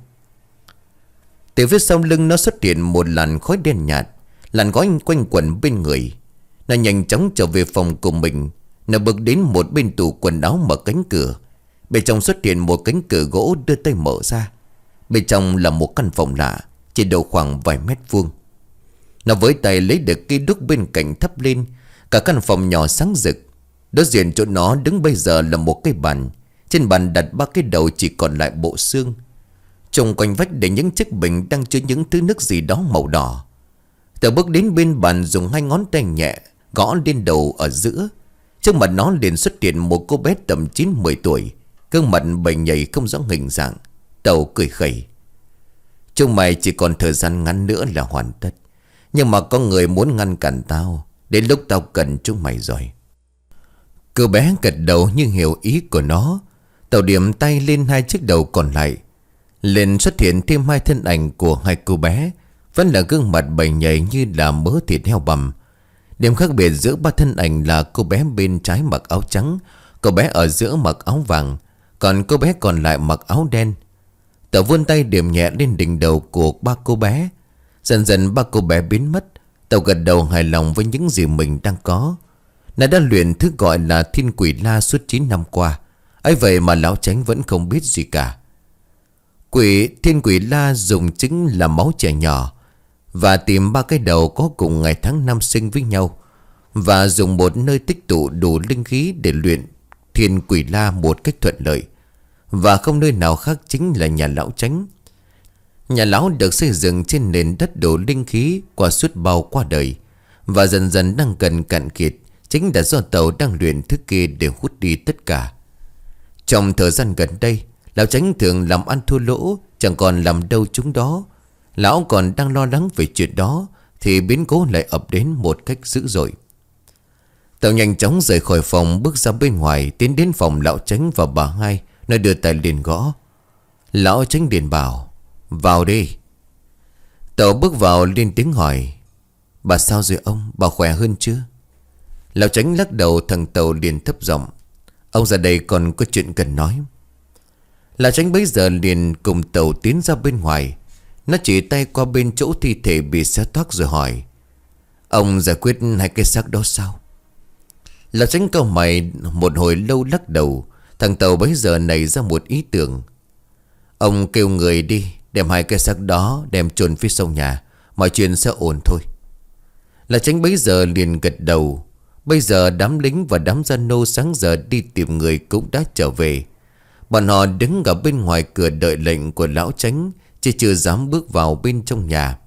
Từ phía sau lưng nó xuất hiện một làn khói đen nhạt. Làn khói quanh quẩn bên người. Nó nhanh chóng trở về phòng của mình. Nó bước đến một bên tủ quần áo, mở cánh cửa. Bên trong xuất hiện một cánh cửa gỗ, đưa tay mở ra. Bên trong là một căn phòng lạ, chỉ độ khoảng vài mét vuông. Nó với tay lấy được cây đuốc bên cạnh thắp lên. Cả căn phòng nhỏ sáng rực. Đối diện chỗ nó đứng bây giờ là một cái bàn. Trên bàn đặt ba cái đầu chỉ còn lại bộ xương. Trong quanh vách để những chiếc bình đang chứa những thứ nước gì đó màu đỏ. Tớ bước đến bên bàn, dùng hai ngón tay nhẹ gõ lên đầu ở giữa. Trước mặt nó liền xuất hiện một cô bé tầm chín mười tuổi, gương mặt bệnh nhầy không rõ hình dạng. Tàu cười khẩy: chúng mày chỉ còn thời gian ngắn nữa là hoàn tất. Nhưng mà có người muốn ngăn cản tao. Đến lúc tao cần chúng mày rồi. Cô bé gật đầu như hiểu ý của nó. Tàu điểm tay lên hai chiếc đầu còn lại. Liền xuất hiện thêm hai thân ảnh của hai cô bé. Vẫn là gương mặt bệnh nhầy như là mớ thịt heo bằm. Điểm khác biệt giữa ba thân ảnh là cô bé bên trái mặc áo trắng, cô bé ở giữa mặc áo vàng, còn cô bé còn lại mặc áo đen. Tàu vươn tay điểm nhẹ lên đỉnh đầu của ba cô bé. Dần dần ba cô bé biến mất. Tàu gật đầu hài lòng với những gì mình đang có. Nó đã luyện thứ gọi là Thiên Quỷ La suốt chín năm qua. ấy vậy mà lão Chánh vẫn không biết gì cả. Quỷ Thiên Quỷ La dùng chính là máu trẻ nhỏ, và tìm ba cái đầu có cùng ngày tháng năm sinh với nhau, và dùng một nơi tích tụ đủ linh khí để luyện Thiên Quỷ La một cách thuận lợi. Và không nơi nào khác chính là nhà lão Chánh. Nhà lão được xây dựng trên nền đất đủ linh khí qua suốt bao qua đời, và dần dần đang cần cạn kiệt. Chính là do Tàu đang luyện thứ kia để hút đi tất cả. Trong thời gian gần đây, lão Chánh thường làm ăn thua lỗ, chẳng còn làm đâu chúng đó. Lão còn đang lo lắng về chuyện đó thì biến cố lại ập đến một cách dữ dội. Tàu nhanh chóng rời khỏi phòng, bước ra bên ngoài, tiến đến phòng lão Chánh và bà Hai, nơi đưa tay liền gõ. Lão Chánh liền bảo: "Vào đi." Tàu bước vào lên tiếng hỏi: "Bà sao rồi ông? Bà khỏe hơn chưa?" Lão Chánh lắc đầu. Thằng Tàu liền thấp giọng: "Ông ra đây còn có chuyện cần nói." Lão Chánh bấy giờ liền cùng Tàu tiến ra bên ngoài. Nó chỉ tay qua bên chỗ thi thể bị xé toác rồi hỏi: "Ông giải quyết hai cái xác đó sao?" Lão Chánh cau mày một hồi lâu lắc đầu. Thằng Tàu bấy giờ nảy ra một ý tưởng: "Ông kêu người đi, đem hai cái xác đó đem chôn phía sau nhà, mọi chuyện sẽ ổn thôi." Lão Chánh bấy giờ liền gật đầu. Bây giờ đám lính và đám gia nô sáng giờ đi tìm người cũng đã trở về. Bọn họ đứng ở bên ngoài cửa đợi lệnh của lão Chánh, chứ chưa dám bước vào bên trong nhà.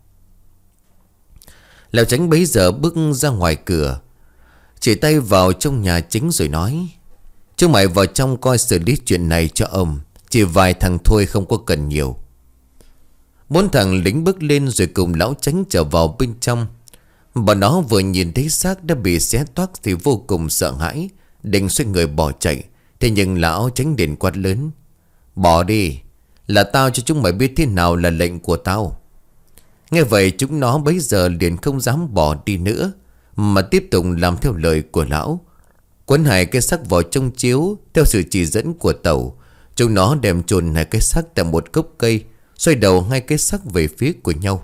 Lão Chánh bấy giờ bước ra ngoài cửa, chỉ tay vào trong nhà chính rồi nói: "Chúng mày vào trong coi xử lý chuyện này cho ông. Chỉ vài thằng thôi, không có cần nhiều." Bốn thằng lính bước lên rồi cùng lão Chánh trở vào bên trong. Bọn nó vừa nhìn thấy xác đã bị xé toác thì vô cùng sợ hãi, định xoay người bỏ chạy. Thế nhưng lão Chánh điện quát lớn: "Bỏ đi, là tao cho chúng mày biết thế nào là lệnh của tao." Nghe vậy chúng nó bấy giờ liền không dám bỏ đi nữa, mà tiếp tục làm theo lời của lão. Quấn hai cái xác vào trong chiếu theo sự chỉ dẫn của Tàu. Chúng nó đem chôn hai cái xác tại một gốc cây, xoay đầu hai cái xác về phía của nhau.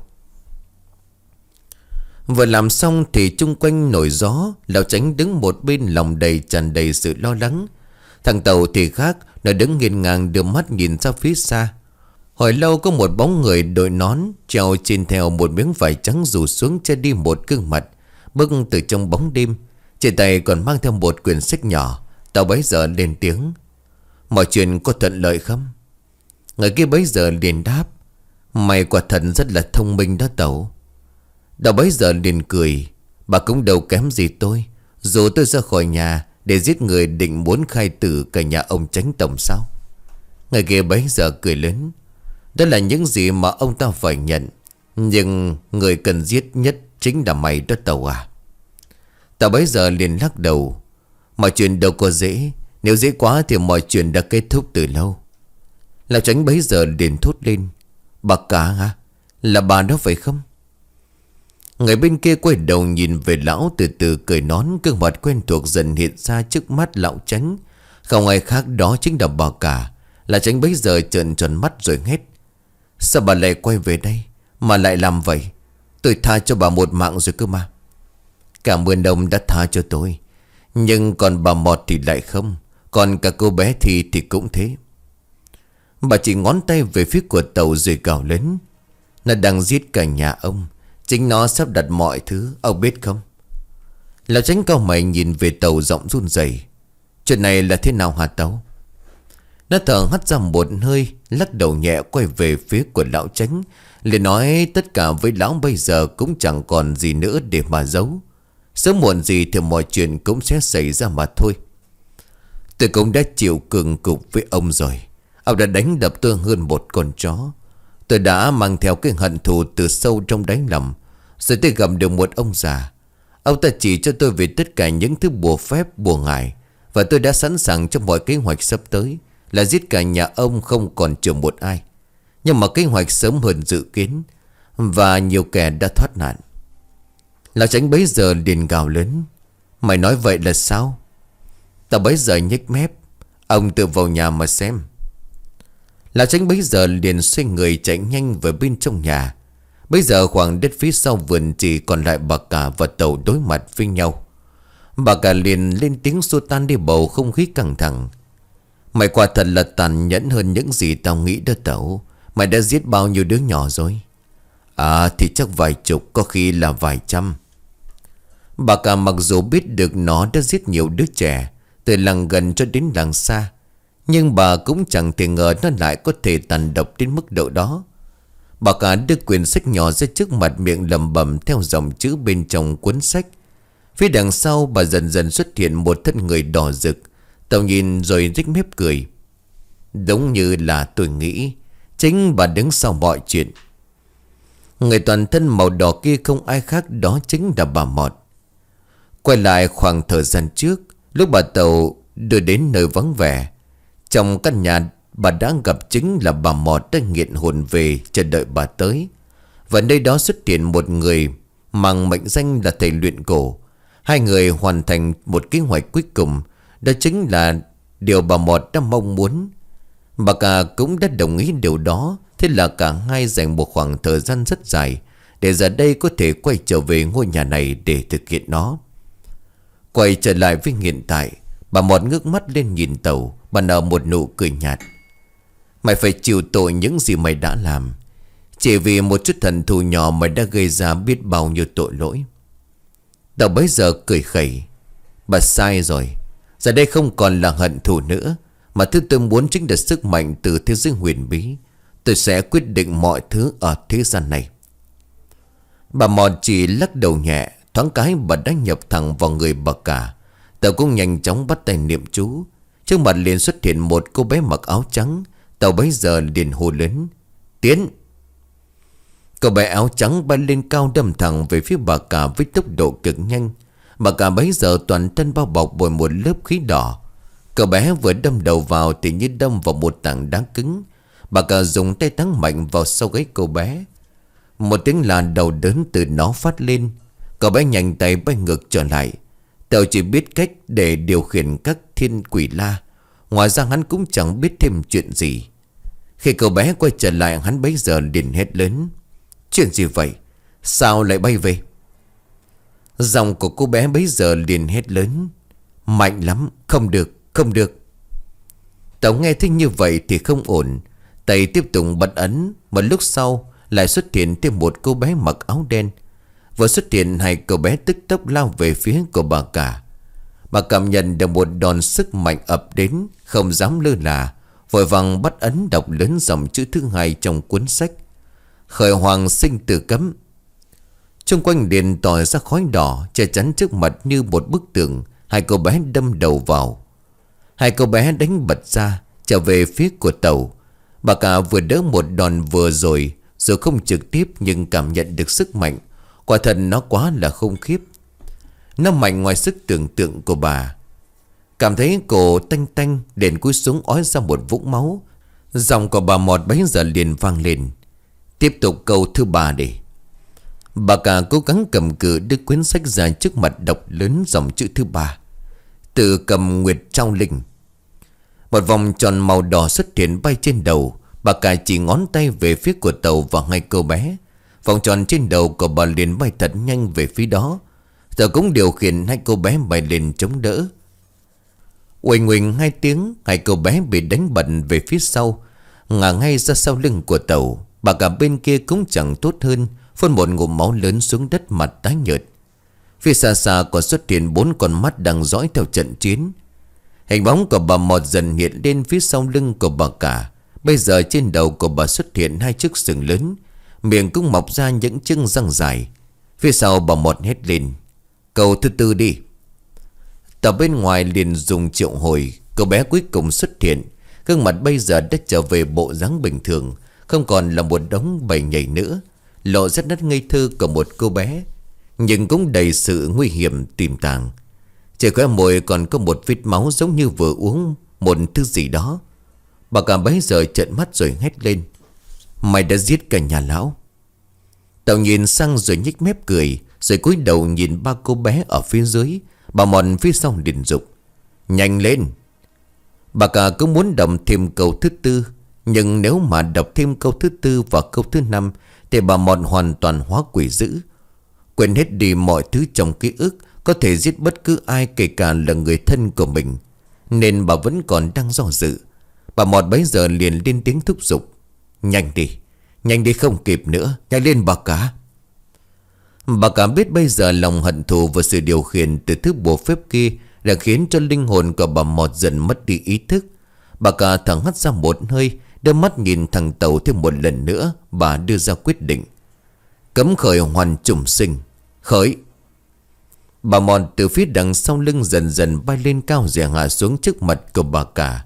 Vừa làm xong thì chung quanh nổi gió. Lão Chánh đứng một bên, lòng đầy tràn đầy sự lo lắng. Thằng Tàu thì khác, nó đứng nghiêng ngang đưa mắt nhìn ra phía xa. Hồi lâu có một bóng người đội nón treo trên theo một miếng vải trắng rủ xuống che đi một gương mặt, bước từ trong bóng đêm. Trên tay còn mang theo một quyển sách nhỏ. Tàu bấy giờ lên tiếng: "Mọi chuyện có thuận lợi không?" Người kia bấy giờ liền đáp: "Mày quả thật rất là thông minh đó Tàu." Tàu bấy giờ liền cười: "Bà cũng đâu kém gì tôi. Dù tôi ra khỏi nhà để giết người định muốn khai tử cả nhà ông Chánh tổng sao?" Người kia bấy giờ cười lớn: "Đó là những gì mà ông ta phải nhận. Nhưng người cần giết nhất chính là mày đó Tàu à." Tàu bấy giờ liền lắc đầu: "Mọi chuyện đâu có dễ. Nếu dễ quá thì mọi chuyện đã kết thúc từ lâu." Lão Chánh bấy giờ liền thốt lên: "Bà cả hả? Là bà đó phải không?" Người bên kia quay đầu nhìn về lão, từ từ cởi nón. Gương mặt quen thuộc dần hiện ra trước mắt lão Chánh. Không ai khác đó chính là bà cả. Lão Chánh bấy giờ trợn tròn mắt rồi hét: "Sao bà lại quay về đây mà lại làm vậy? Tôi tha cho bà một mạng rồi cơ mà." "Cảm ơn ông đã tha cho tôi. Nhưng còn bà Mọt thì lại không. Còn cả cô bé thì thì cũng thế." Bà chỉ ngón tay về phía của Tàu rồi gào lớn: "Nó đang giết cả nhà ông. Chính nó sắp đặt mọi thứ, ông biết không?" Lão Chánh cau mày nhìn về Tàu, giọng run rẩy: "Chuyện này là thế nào hả Tàu?" Nó thở hắt ra một hơi, lắc đầu nhẹ quay về phía của lão Chánh, liền nói tất cả với lão bây giờ cũng chẳng còn gì nữa để mà giấu. Sớm muộn gì thì mọi chuyện cũng sẽ xảy ra mà thôi. Tôi cũng đã chịu cường cục với ông rồi. Ông đã đánh đập tôi hơn một con chó. Tôi đã mang theo cái hận thù từ sâu trong đáy lòng. Rồi tôi gặp được một ông già. Ông ta chỉ cho tôi về tất cả những thứ bùa phép, bùa ngải. Và tôi đã sẵn sàng cho mọi kế hoạch sắp tới, là giết cả nhà ông không còn chừa một ai. Nhưng mà kế hoạch sớm hơn dự kiến, và nhiều kẻ đã thoát nạn." Lão Chánh bấy giờ liền gào lớn: "Mày nói vậy là sao?" Tao bấy giờ nhếch mép: "Ông tự vào nhà mà xem." Lão Chánh bấy giờ liền xoay người chạy nhanh về bên trong nhà. Bây giờ khoảng đất phía sau vườn chỉ còn lại bà cả và Tàu đối mặt với nhau. Bà cả liền lên tiếng xua tan đi bầu không khí căng thẳng: "Mày quả thật là tàn nhẫn hơn những gì tao nghĩ đó Tàu. Mày đã giết bao nhiêu đứa nhỏ rồi?" "À thì chắc vài chục, có khi là vài trăm." Bà cả mặc dù biết được nó đã giết nhiều đứa trẻ, từ làng gần cho đến làng xa, nhưng bà cũng chẳng thể ngờ nó lại có thể tàn độc đến mức độ đó. Bà cả đưa quyển sách nhỏ ra trước mặt, miệng lẩm bẩm theo dòng chữ bên trong cuốn sách. Phía đằng sau bà dần dần xuất hiện một thân người đỏ rực. Tao nhìn rồi rích mép cười: "Đúng như là tôi nghĩ. Chính bà đứng sau mọi chuyện. Người toàn thân màu đỏ kia không ai khác, đó chính là bà Mọt. Quay lại khoảng thời gian trước, lúc bà Tàu đưa đến nơi vắng vẻ, trong căn nhà bà đã gặp chính là bà Mọt đã nghiện hồn về chờ đợi bà tới. Và nơi đó xuất hiện một người mang mệnh danh là thầy luyện cổ. Hai người hoàn thành một kế hoạch cuối cùng, đó chính là điều bà Mọt đã mong muốn. Bà cả cũng đã đồng ý điều đó. Thế là cả hai dành một khoảng thời gian rất dài để giờ đây có thể quay trở về ngôi nhà này để thực hiện nó. Quay trở lại với hiện tại, bà Mọt ngước mắt lên nhìn Tàu. Bà nở một nụ cười nhạt. Mày phải chịu tội những gì mày đã làm. Chỉ vì một chút thần thù nhỏ mày đã gây ra biết bao nhiêu tội lỗi. Tàu bấy giờ cười khẩy. Bà sai rồi. Giờ đây không còn là hận thù nữa, mà thứ tôi muốn chính là sức mạnh từ thế giới huyền bí. Tôi sẽ quyết định mọi thứ ở thế gian này. Bà Mọt chỉ lắc đầu nhẹ. Thoáng cái bà đã nhập thẳng vào người bà cả. Tàu cũng nhanh chóng bắt tay niệm chú. Trước mặt liền xuất hiện một cô bé mặc áo trắng. Tàu bấy giờ liền hô lớn. Tiến. Cô bé áo trắng bay lên cao đâm thẳng về phía bà cả với tốc độ cực nhanh. Bà cả bấy giờ toàn thân bao bọc bởi một lớp khí đỏ. Cô bé vừa đâm đầu vào thì như đâm vào một tảng đá cứng. Bà cả dùng tay thắng mạnh vào sau gáy cô bé. Một tiếng là đầu đớn từ nó phát lên. Cô bé nhanh tay bay ngược trở lại. Tàu chỉ biết cách để điều khiển các thiên quỷ la. Ngoài ra hắn cũng chẳng biết thêm chuyện gì. Khi cô bé quay trở lại, hắn bấy giờ liền hét lớn. Chuyện gì vậy? Sao lại bay về? Giọng của cô bé bấy giờ liền hét lớn. Mạnh lắm, không được, không được. Tàu nghe thấy như vậy thì không ổn. Tay tiếp tục bật ấn. Một lúc sau lại xuất hiện thêm một cô bé mặc áo đen. Vừa xuất hiện, hai cô bé tức tốc lao về phía của bà cả. Bà cảm nhận được một đòn sức mạnh ập đến, không dám lơ là, vội vàng bắt ấn đọc lớn dòng chữ thứ hai trong cuốn sách. Khởi hoàng sinh tử cấm. Xung quanh liền tỏa ra khói đỏ che chắn trước mặt như một bức tường. Hai cô bé đâm đầu vào. Hai cô bé đánh bật ra, trở về phía của Tàu. Bà cả vừa đỡ một đòn vừa rồi, dù không trực tiếp nhưng cảm nhận được sức mạnh. Quả thật nó quá là khủng khiếp. Nó mạnh ngoài sức tưởng tượng của bà. Cảm thấy cổ tanh tanh, liền cúi xuống ói ra một vũng máu. Giọng của bà Mọt bấy giờ liền vang lên. Tiếp tục câu thứ ba đi. Bà cả cố gắng cầm cự đưa quyển sách ra trước mặt, đọc lớn dòng chữ thứ ba. Từ cầm nguyệt trao linh. Một vòng tròn màu đỏ xuất hiện bay trên đầu. Bà cả chỉ ngón tay về phía của Tàu và hai cô bé. Vòng tròn trên đầu của bà liền bay thật nhanh về phía đó. Tàu cũng điều khiển hai cô bé bay lên chống đỡ. Uỳnh uỳnh hai tiếng, hai cô bé bị đánh bật về phía sau, ngả ngay ra sau lưng của Tàu. Bà cả bên kia cũng chẳng tốt hơn, phun một ngụm máu lớn xuống đất, mặt tái nhợt. Phía xa xa còn xuất hiện bốn con mắt đang dõi theo trận chiến. Hình bóng của bà Mọt dần hiện lên phía sau lưng của bà cả. Bây giờ trên đầu của bà xuất hiện hai chiếc sừng lớn, miệng cũng mọc ra những chiếc răng dài. Phía sau bà Mọt hét lên. Câu thứ tư đi. Tàu bên ngoài liền dùng triệu hồi. Cô bé cuối cùng xuất hiện. Gương mặt bây giờ đã trở về bộ dáng bình thường, không còn là một đống bầy nhảy nữa, lộ rất nét ngây thơ của một cô bé, nhưng cũng đầy sự nguy hiểm tiềm tàng. Trên khóe môi còn có một vết máu giống như vừa uống một thứ gì đó. Bà cả bấy giờ trợn mắt rồi hét lên. Mày đã giết cả nhà lão. Tàu nhìn sang rồi nhếch mép cười, rồi cúi đầu nhìn ba cô bé ở phía dưới. Bà Mòn phía sau liền dục. Nhanh lên. Bà cả cũng muốn đọc thêm câu thứ tư, nhưng nếu mà đọc thêm câu thứ tư và câu thứ năm thì bà Mòn hoàn toàn hóa quỷ dữ, quên hết đi mọi thứ trong ký ức, có thể giết bất cứ ai, kể cả là người thân của mình. Nên bà vẫn còn đang do dự. Bà Mọt bấy giờ liền lên tiếng thúc giục. Nhanh đi, nhanh đi, không kịp nữa, nhanh lên bà cả. Bà cả biết bây giờ lòng hận thù và sự điều khiển từ thứ bùa phép kia đã khiến cho linh hồn của bà Mọt dần mất đi ý thức. Bà cả thở hắt ra một hơi, đưa mắt nhìn thằng Tàu thêm một lần nữa. Bà đưa ra quyết định. Cấm khởi hoàn trùng sinh. Khởi. Bà Mọt từ phía đằng sau lưng dần dần bay lên cao, rẽ hạ xuống trước mặt của bà cả.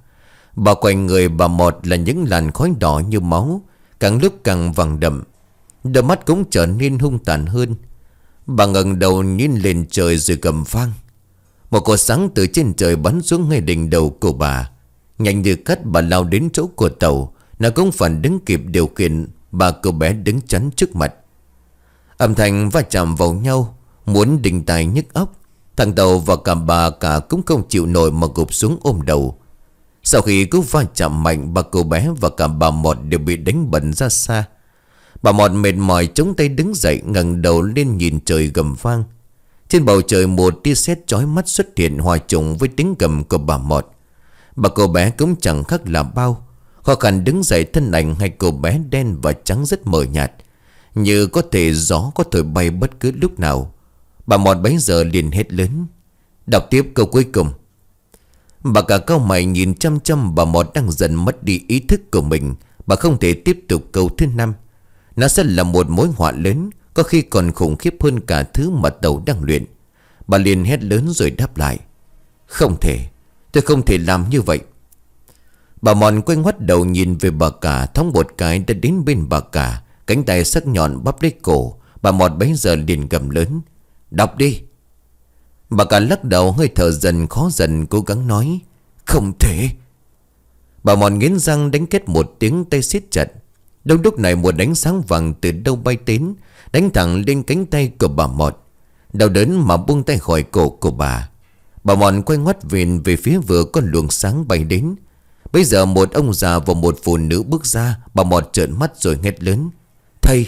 Bao quanh người bà Mọt là những làn khói đỏ như máu, càng lúc càng vàng đậm. Đôi mắt cũng trở nên hung tàn hơn. Bà ngẩng đầu nhìn lên trời rồi gầm vang. Một cột sáng từ trên trời bắn xuống ngay đỉnh đầu của bà. Nhanh như cắt bà lao đến chỗ của Tàu. Nó cũng phản đứng kịp điều khiển. Bà cô bé đứng chắn trước mặt. Âm thanh va chạm vào nhau, muốn đình tai nhức óc. Thằng Tàu và cả bà cả cũng không chịu nổi mà gục xuống ôm đầu. Sau khi cú va chạm mạnh, bà cô bé và cả bà Mọt đều bị đánh bật ra xa. Bà Mọt mệt mỏi chống tay đứng dậy, ngẩng đầu lên nhìn trời gầm vang. Trên bầu trời một tia sét chói mắt xuất hiện hòa trùng với tiếng gầm của bà Mọt. Bà cô bé cũng chẳng khác là bao. Khó khăn đứng dậy, thân ảnh hai cô bé đen và trắng rất mờ nhạt, như có thể gió có thổi bay bất cứ lúc nào. Bà Mọt bấy giờ liền hét lớn: "Đọc tiếp câu cuối cùng." Bà cả cau mày nhìn chăm chăm bà Mọt đang dần mất đi ý thức của mình. Bà không thể tiếp tục câu thứ năm. Nó sẽ là một mối họa lớn, có khi còn khủng khiếp hơn cả thứ mà Tàu đang luyện. Bà liền hét lớn rồi đáp lại: "Không thể, tôi không thể làm như vậy." Bà Mọt quay ngoắt đầu nhìn về bà cả, thóng một cái đã đến bên bà cả, cánh tay sắc nhọn bắp lấy cổ. Bà Mọt bấy giờ liền gầm lớn: "Đọc đi." Bà cả lắc đầu, hơi thở dần khó dần, cố gắng nói: "Không thể." Bà Mọt nghiến răng đánh kết một tiếng, tay siết chặt. Đúng lúc này một ánh sáng vàng từ đâu bay đến, đánh thẳng lên cánh tay của bà Mọt. Đau đớn mà buông tay khỏi cổ của bà. Bà Mọt quay ngoắt về về phía vừa có luồng sáng bay đến. Bây giờ một ông già và một phụ nữ bước ra. Bà Mọt trợn mắt rồi hét lớn: "Thầy!"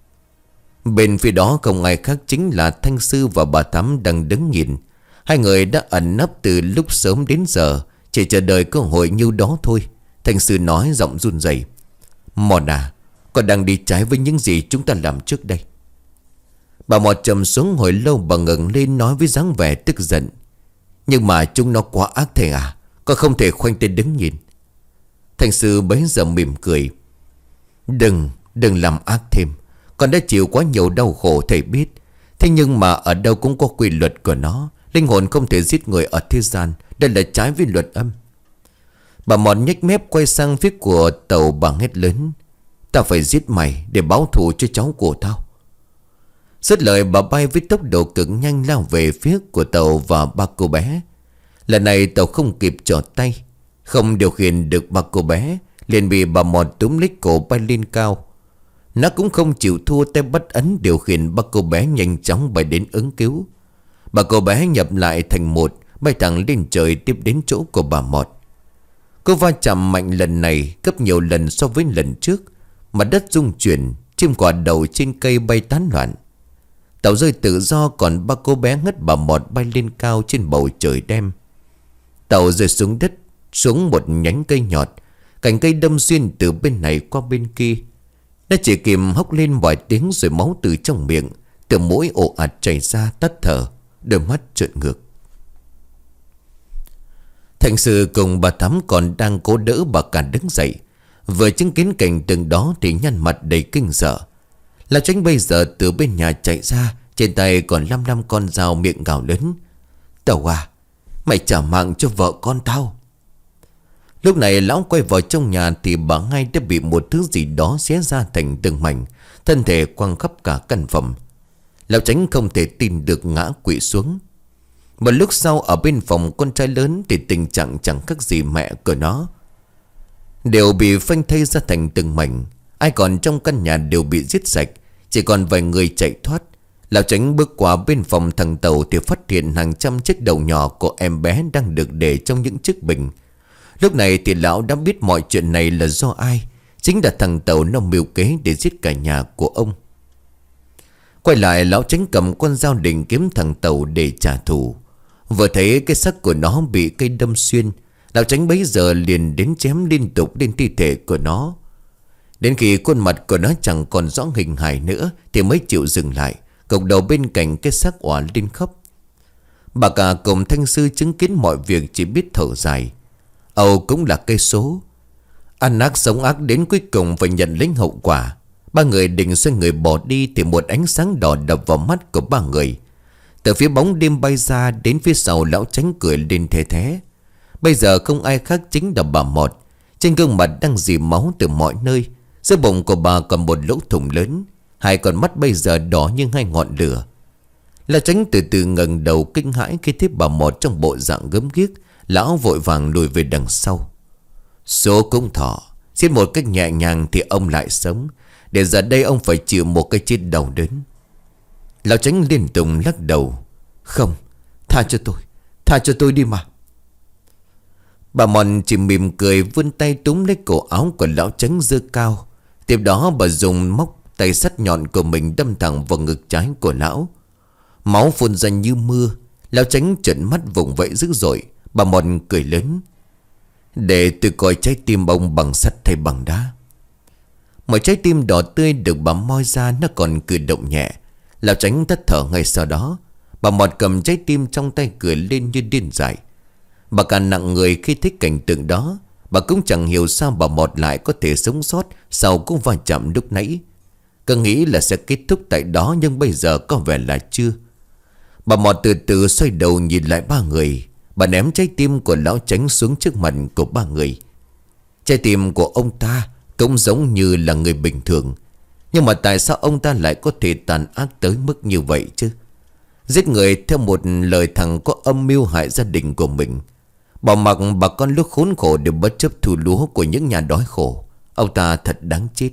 Bên phía đó không ai khác chính là Thanh Sư và bà Thắm đang đứng nhìn. Hai người đã ẩn nấp từ lúc sớm đến giờ, chỉ chờ đợi cơ hội như đó thôi. Thanh Sư nói giọng run rẩy: "Mọt à, con đang đi trái với những gì chúng ta làm trước đây." Bà Mọt trầm xuống hồi lâu, bà ngẩng lên nói với dáng vẻ tức giận: "Nhưng mà chúng nó quá ác thầy à, con không thể khoanh tay đứng nhìn." Thanh Sư bấy giờ mỉm cười: Đừng, đừng làm ác thêm. Con đã chịu quá nhiều đau khổ thầy biết. Thế nhưng mà ở đâu cũng có quy luật của nó. Linh hồn không thể giết người ở thế gian. Đây là trái với luật âm." Bà Mọt nhếch mép quay sang phía của Tàu, bà hét lớn: "Ta phải giết mày để báo thù cho cháu của tao." Dứt lời bà bay với tốc độ cực nhanh lao về phía của Tàu và ba cô bé. Lần này Tàu không kịp trỏ tay, không điều khiển được ba cô bé, liền bị bà Mọt túm lấy cổ bay lên cao. Nó cũng không chịu thua, tay bắt ấn điều khiển ba cô bé nhanh chóng bay đến ứng cứu. Ba cô bé nhập lại thành một, bay thẳng lên trời tiếp đến chỗ của bà Mọt. Cô va chạm mạnh lần này gấp nhiều lần so với lần trước. Mặt đất rung chuyển, chim quả đầu trên cây bay tán loạn. Tàu rơi tự do, còn ba cô bé ngất bà Mọt bay lên cao trên bầu trời đêm. Tàu rơi xuống đất, xuống một nhánh cây nhọt. Cành cây đâm xuyên từ bên này qua bên kia. Nó chỉ kịp hốc lên vài tiếng rồi máu từ trong miệng, từ mũi ồ ạt chảy ra, tắt thở, đôi mắt trợn ngược. Thành Sư cùng bà Thắm còn đang cố đỡ bà cả đứng dậy. Vừa chứng kiến cảnh tượng đó thì nhăn mặt đầy kinh sợ. Lão Chánh bây giờ từ bên nhà chạy ra, trên tay còn lăm lăm con dao, miệng gào lớn: "Tàu à, mày trả mạng cho vợ con tao." Lúc này lão quay vào trong nhà thì bà ngay đã bị một thứ gì đó xé ra thành từng mảnh, thân thể quăng khắp cả căn phòng. Lão Chánh không thể tin được, ngã quỵ xuống. Một lúc sau ở bên phòng con trai lớn thì tình trạng chẳng khác gì mẹ của nó, đều bị phanh thây ra thành từng mảnh. Ai còn trong căn nhà đều bị giết sạch, chỉ còn vài người chạy thoát. Lão Chánh bước qua bên phòng thằng Tàu thì phát hiện hàng trăm chiếc đầu nhỏ của em bé đang được để trong những chiếc bình. Lúc này thì lão đã biết mọi chuyện này là do ai. Chính là thằng Tàu nó mưu kế để giết cả nhà của ông. Quay lại, lão Chánh cầm con dao định kiếm thằng Tàu để trả thù. Vừa thấy cái xác của nó bị cây đâm xuyên, lão Chánh bấy giờ liền đến chém liên tục lên thi thể của nó. Đến khi khuôn mặt của nó chẳng còn rõ hình hài nữa thì mới chịu dừng lại, gục đầu bên cạnh cái xác òa lên khóc. Bà cả cùng Thanh Sư chứng kiến mọi việc chỉ biết thở dài. Âu cũng là cây số. Ăn ác sống ác đến cuối cùng phải nhận lấy hậu quả. Ba người định xoay người bỏ đi thì một ánh sáng đỏ đập vào mắt của ba người. Từ phía bóng đêm bay ra, đến phía sau lão Chánh cười lên thế thế. Bây giờ không ai khác chính là bà Mọt. Trên gương mặt đang dì máu từ mọi nơi. Giữa bụng của bà còn một lỗ thủng lớn. Hai con mắt bây giờ đỏ như hai ngọn lửa. Lão Chánh từ từ ngẩng đầu kinh hãi khi thấy bà Mọt trong bộ dạng gớm ghiếc. Lão vội vàng lùi về đằng sau. Số cũng thọ, giết một cách nhẹ nhàng thì ông lại sống. Để giờ đây ông phải chịu một cái chết đau đớn. Lão Chánh liên tục lắc đầu. Không, tha cho tôi, tha cho tôi đi mà. Bà Mòn chỉ mỉm cười vươn tay túm lấy cổ áo của lão Chánh giơ cao. Tiếp đó bà dùng móc tay sắt nhọn của mình đâm thẳng vào ngực trái của lão. Máu phun ra như mưa. Lão Chánh trợn mắt vùng vẫy dữ dội. Bà Mòn cười lớn. Để tôi coi trái tim ông bằng sắt hay bằng đá. Một trái tim đỏ tươi được bà moi ra, nó còn cử động nhẹ. Lão Chánh thất thở ngay sau đó. Bà Mọt cầm trái tim trong tay cười lên như điên dại. Bà càng nặng người khi thấy cảnh tượng đó. Bà cũng chẳng hiểu sao bà Mọt lại có thể sống sót sau cú va chạm lúc nãy. Cứ nghĩ là sẽ kết thúc tại đó, nhưng bây giờ có vẻ là chưa. Bà Mọt từ từ xoay đầu nhìn lại ba người. Bà ném trái tim của lão Chánh xuống trước mặt của ba người. Trái tim của ông ta cũng giống như là người bình thường. Nhưng mà tại sao ông ta lại có thể tàn ác tới mức như vậy chứ? Giết người theo một lời thằng có âm mưu hại gia đình của mình. Bỏ mặc bà con lúc khốn khổ đều bất chấp thu lúa của những nhà đói khổ. Ông ta thật đáng chết.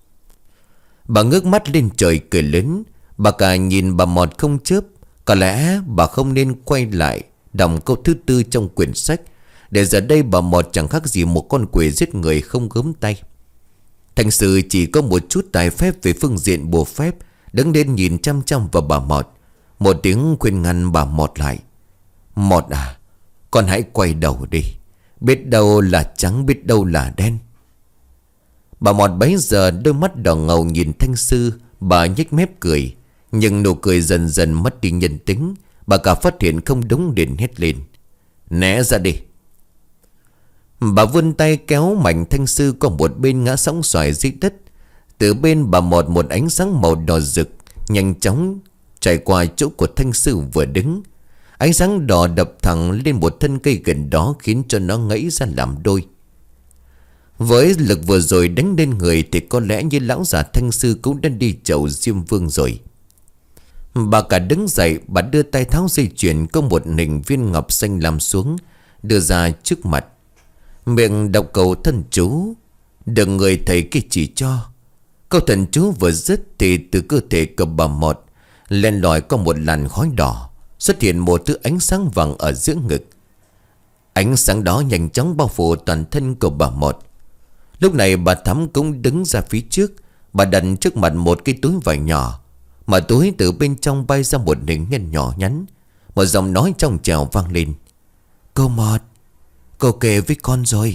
Bà ngước mắt lên trời cười lớn. Bà cả nhìn bà Mọt không chớp. Có lẽ bà không nên quay lại đọc câu thứ tư trong quyển sách. Để giờ đây bà Mọt chẳng khác gì một con quỷ giết người không gớm tay. Thành sự chỉ có một chút tài phép về phương diện bùa phép, đứng lên nhìn chăm chăm vào bà Mọt. Một tiếng khuyên ngăn bà Mọt lại. Mọt à, con hãy quay đầu đi. Biết đâu là trắng, biết đâu là đen. Bà Mọt bấy giờ đôi mắt đỏ ngầu nhìn Thanh Sư. Bà nhếch mép cười. Nhưng nụ cười dần dần mất đi nhân tính. Bà cả phát hiện không đúng liền hét lên. Né ra đi. Bà vươn tay kéo mạnh Thanh Sư qua một bên ngã sóng xoài dưới đất. Từ bên bà Mọt một ánh sáng màu đỏ rực nhanh chóng chạy qua chỗ của Thanh Sư vừa đứng. Ánh sáng đỏ đập thẳng lên một thân cây gần đó, khiến cho nó ngẫy ra làm đôi. Với lực vừa rồi đánh lên người thì có lẽ như lão già Thanh Sư cũng đã đi chầu Diêm Vương rồi. Bà cả đứng dậy. Bà đưa tay tháo dây chuyền có một hình viên ngọc xanh làm xuống, đưa ra trước mặt. Miệng đọc cầu thân chú. Đừng người thầy kia chỉ cho. Câu thần chú vừa dứt thì từ cơ thể của bà Mọt len lỏi có một làn khói đỏ, xuất hiện một thứ ánh sáng vàng ở giữa ngực. Ánh sáng đó nhanh chóng bao phủ toàn thân của bà Mọt. Lúc này bà Thắm cũng đứng ra phía trước. Bà đặt trước mặt một cái túi vải nhỏ. Mà túi từ bên trong bay ra một hình nhân nhỏ nhắn. Một giọng nói trong trèo vang lên. Cô Mọt, cô kể với con rồi.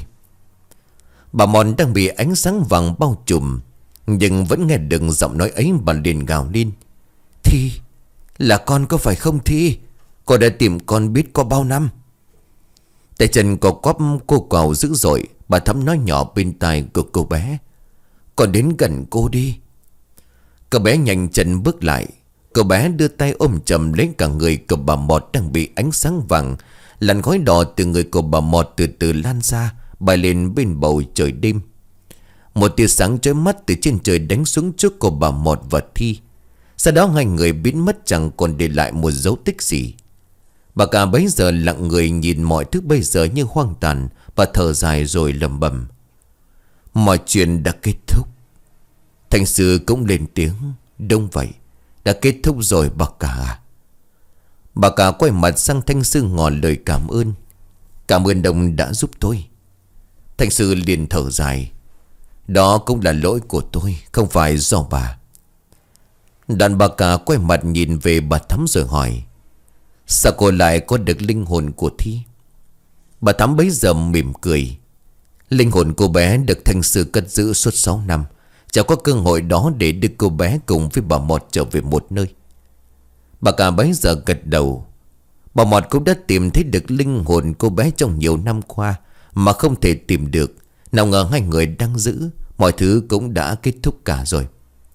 Bà Mọt đang bị ánh sáng vàng bao trùm, nhưng vẫn nghe được giọng nói ấy. Bà liền gào lên. Thi, là con có phải không Thi? Cô đã tìm con biết có bao năm. Tay chân cô quắp cô quào dữ dội. Bà Thắm nói nhỏ bên tai của cô bé. Con đến gần cô đi. Cô bé nhanh chân bước lại. Cô bé đưa tay ôm chầm lấy cả người của bà Mọt đang bị ánh sáng vàng. Làn khói đỏ từ người của bà Mọt từ từ lan ra, bay lên bên bầu trời đêm. Một tia sáng chói mắt từ trên trời đánh xuống trước của bà Mọt và Thi. Sau đó hai người biến mất, chẳng còn để lại một dấu tích gì. Bà cả bấy giờ lặng người nhìn mọi thứ bây giờ như hoang tàn. Bà thở dài rồi lẩm bẩm. Mọi chuyện đã kết thúc. Thành Sư cũng lên tiếng. Đúng vậy, đã kết thúc rồi bà cả. Bà cả quay mặt sang Thanh Sư ngỏ lời cảm ơn. Cảm ơn đồng đã giúp tôi. Thanh Sư liền thở dài. Đó cũng là lỗi của tôi, không phải do bà. Đoạn bà cả quay mặt nhìn về bà Thắm rồi hỏi. Sao cô lại có được linh hồn của Thi? Bà Thắm bấy giờ mỉm cười. Linh hồn cô bé được Thanh Sư cất giữ suốt sáu năm. Chẳng có cơ hội đó để đưa cô bé cùng với bà Mọt trở về một nơi. Bà cả bấy giờ gật đầu. Bà Mọt cũng đã tìm thấy được linh hồn cô bé trong nhiều năm qua mà không thể tìm được. Nào ngờ hai người đang giữ. Mọi thứ cũng đã kết thúc cả rồi.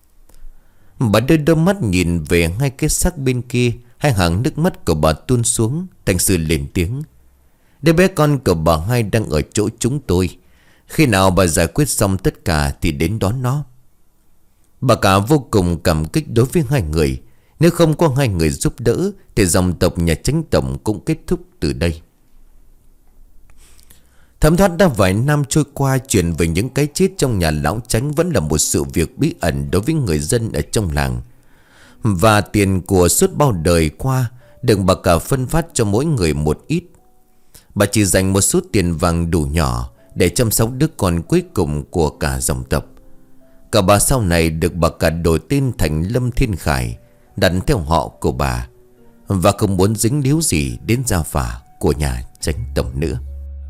Bà đưa đôi mắt nhìn về hai cái xác bên kia. Hai hàng nước mắt của bà tuôn xuống. Thanh Sư lên tiếng. Đứa bé con của bà hai đang ở chỗ chúng tôi. Khi nào bà giải quyết xong tất cả thì đến đón nó. Bà cả vô cùng cảm kích đối với hai người. Nếu không có hai người giúp đỡ thì dòng tộc nhà Chánh tổng cũng kết thúc từ đây. Thấm thoát đã vài năm trôi qua, chuyện về những cái chết trong nhà lão Chánh vẫn là một sự việc bí ẩn đối với người dân ở trong làng. Và tiền của suốt bao đời qua được bà cả phân phát cho mỗi người một ít. Bà chỉ dành một số tiền vàng đủ nhỏ để chăm sóc đứa con cuối cùng của cả dòng tộc. Cả bà sau này được bà cả đổi tên thành Lâm Thiên Khải, đặt theo họ của bà, và không muốn dính líu gì đến gia phả của nhà Chánh tổng nữa.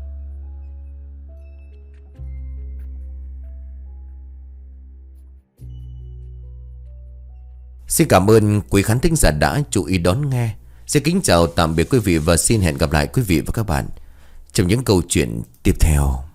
Xin cảm ơn quý khán thính giả đã chú ý đón nghe. Xin kính chào tạm biệt quý vị và xin hẹn gặp lại quý vị và các bạn trong những câu chuyện tiếp theo.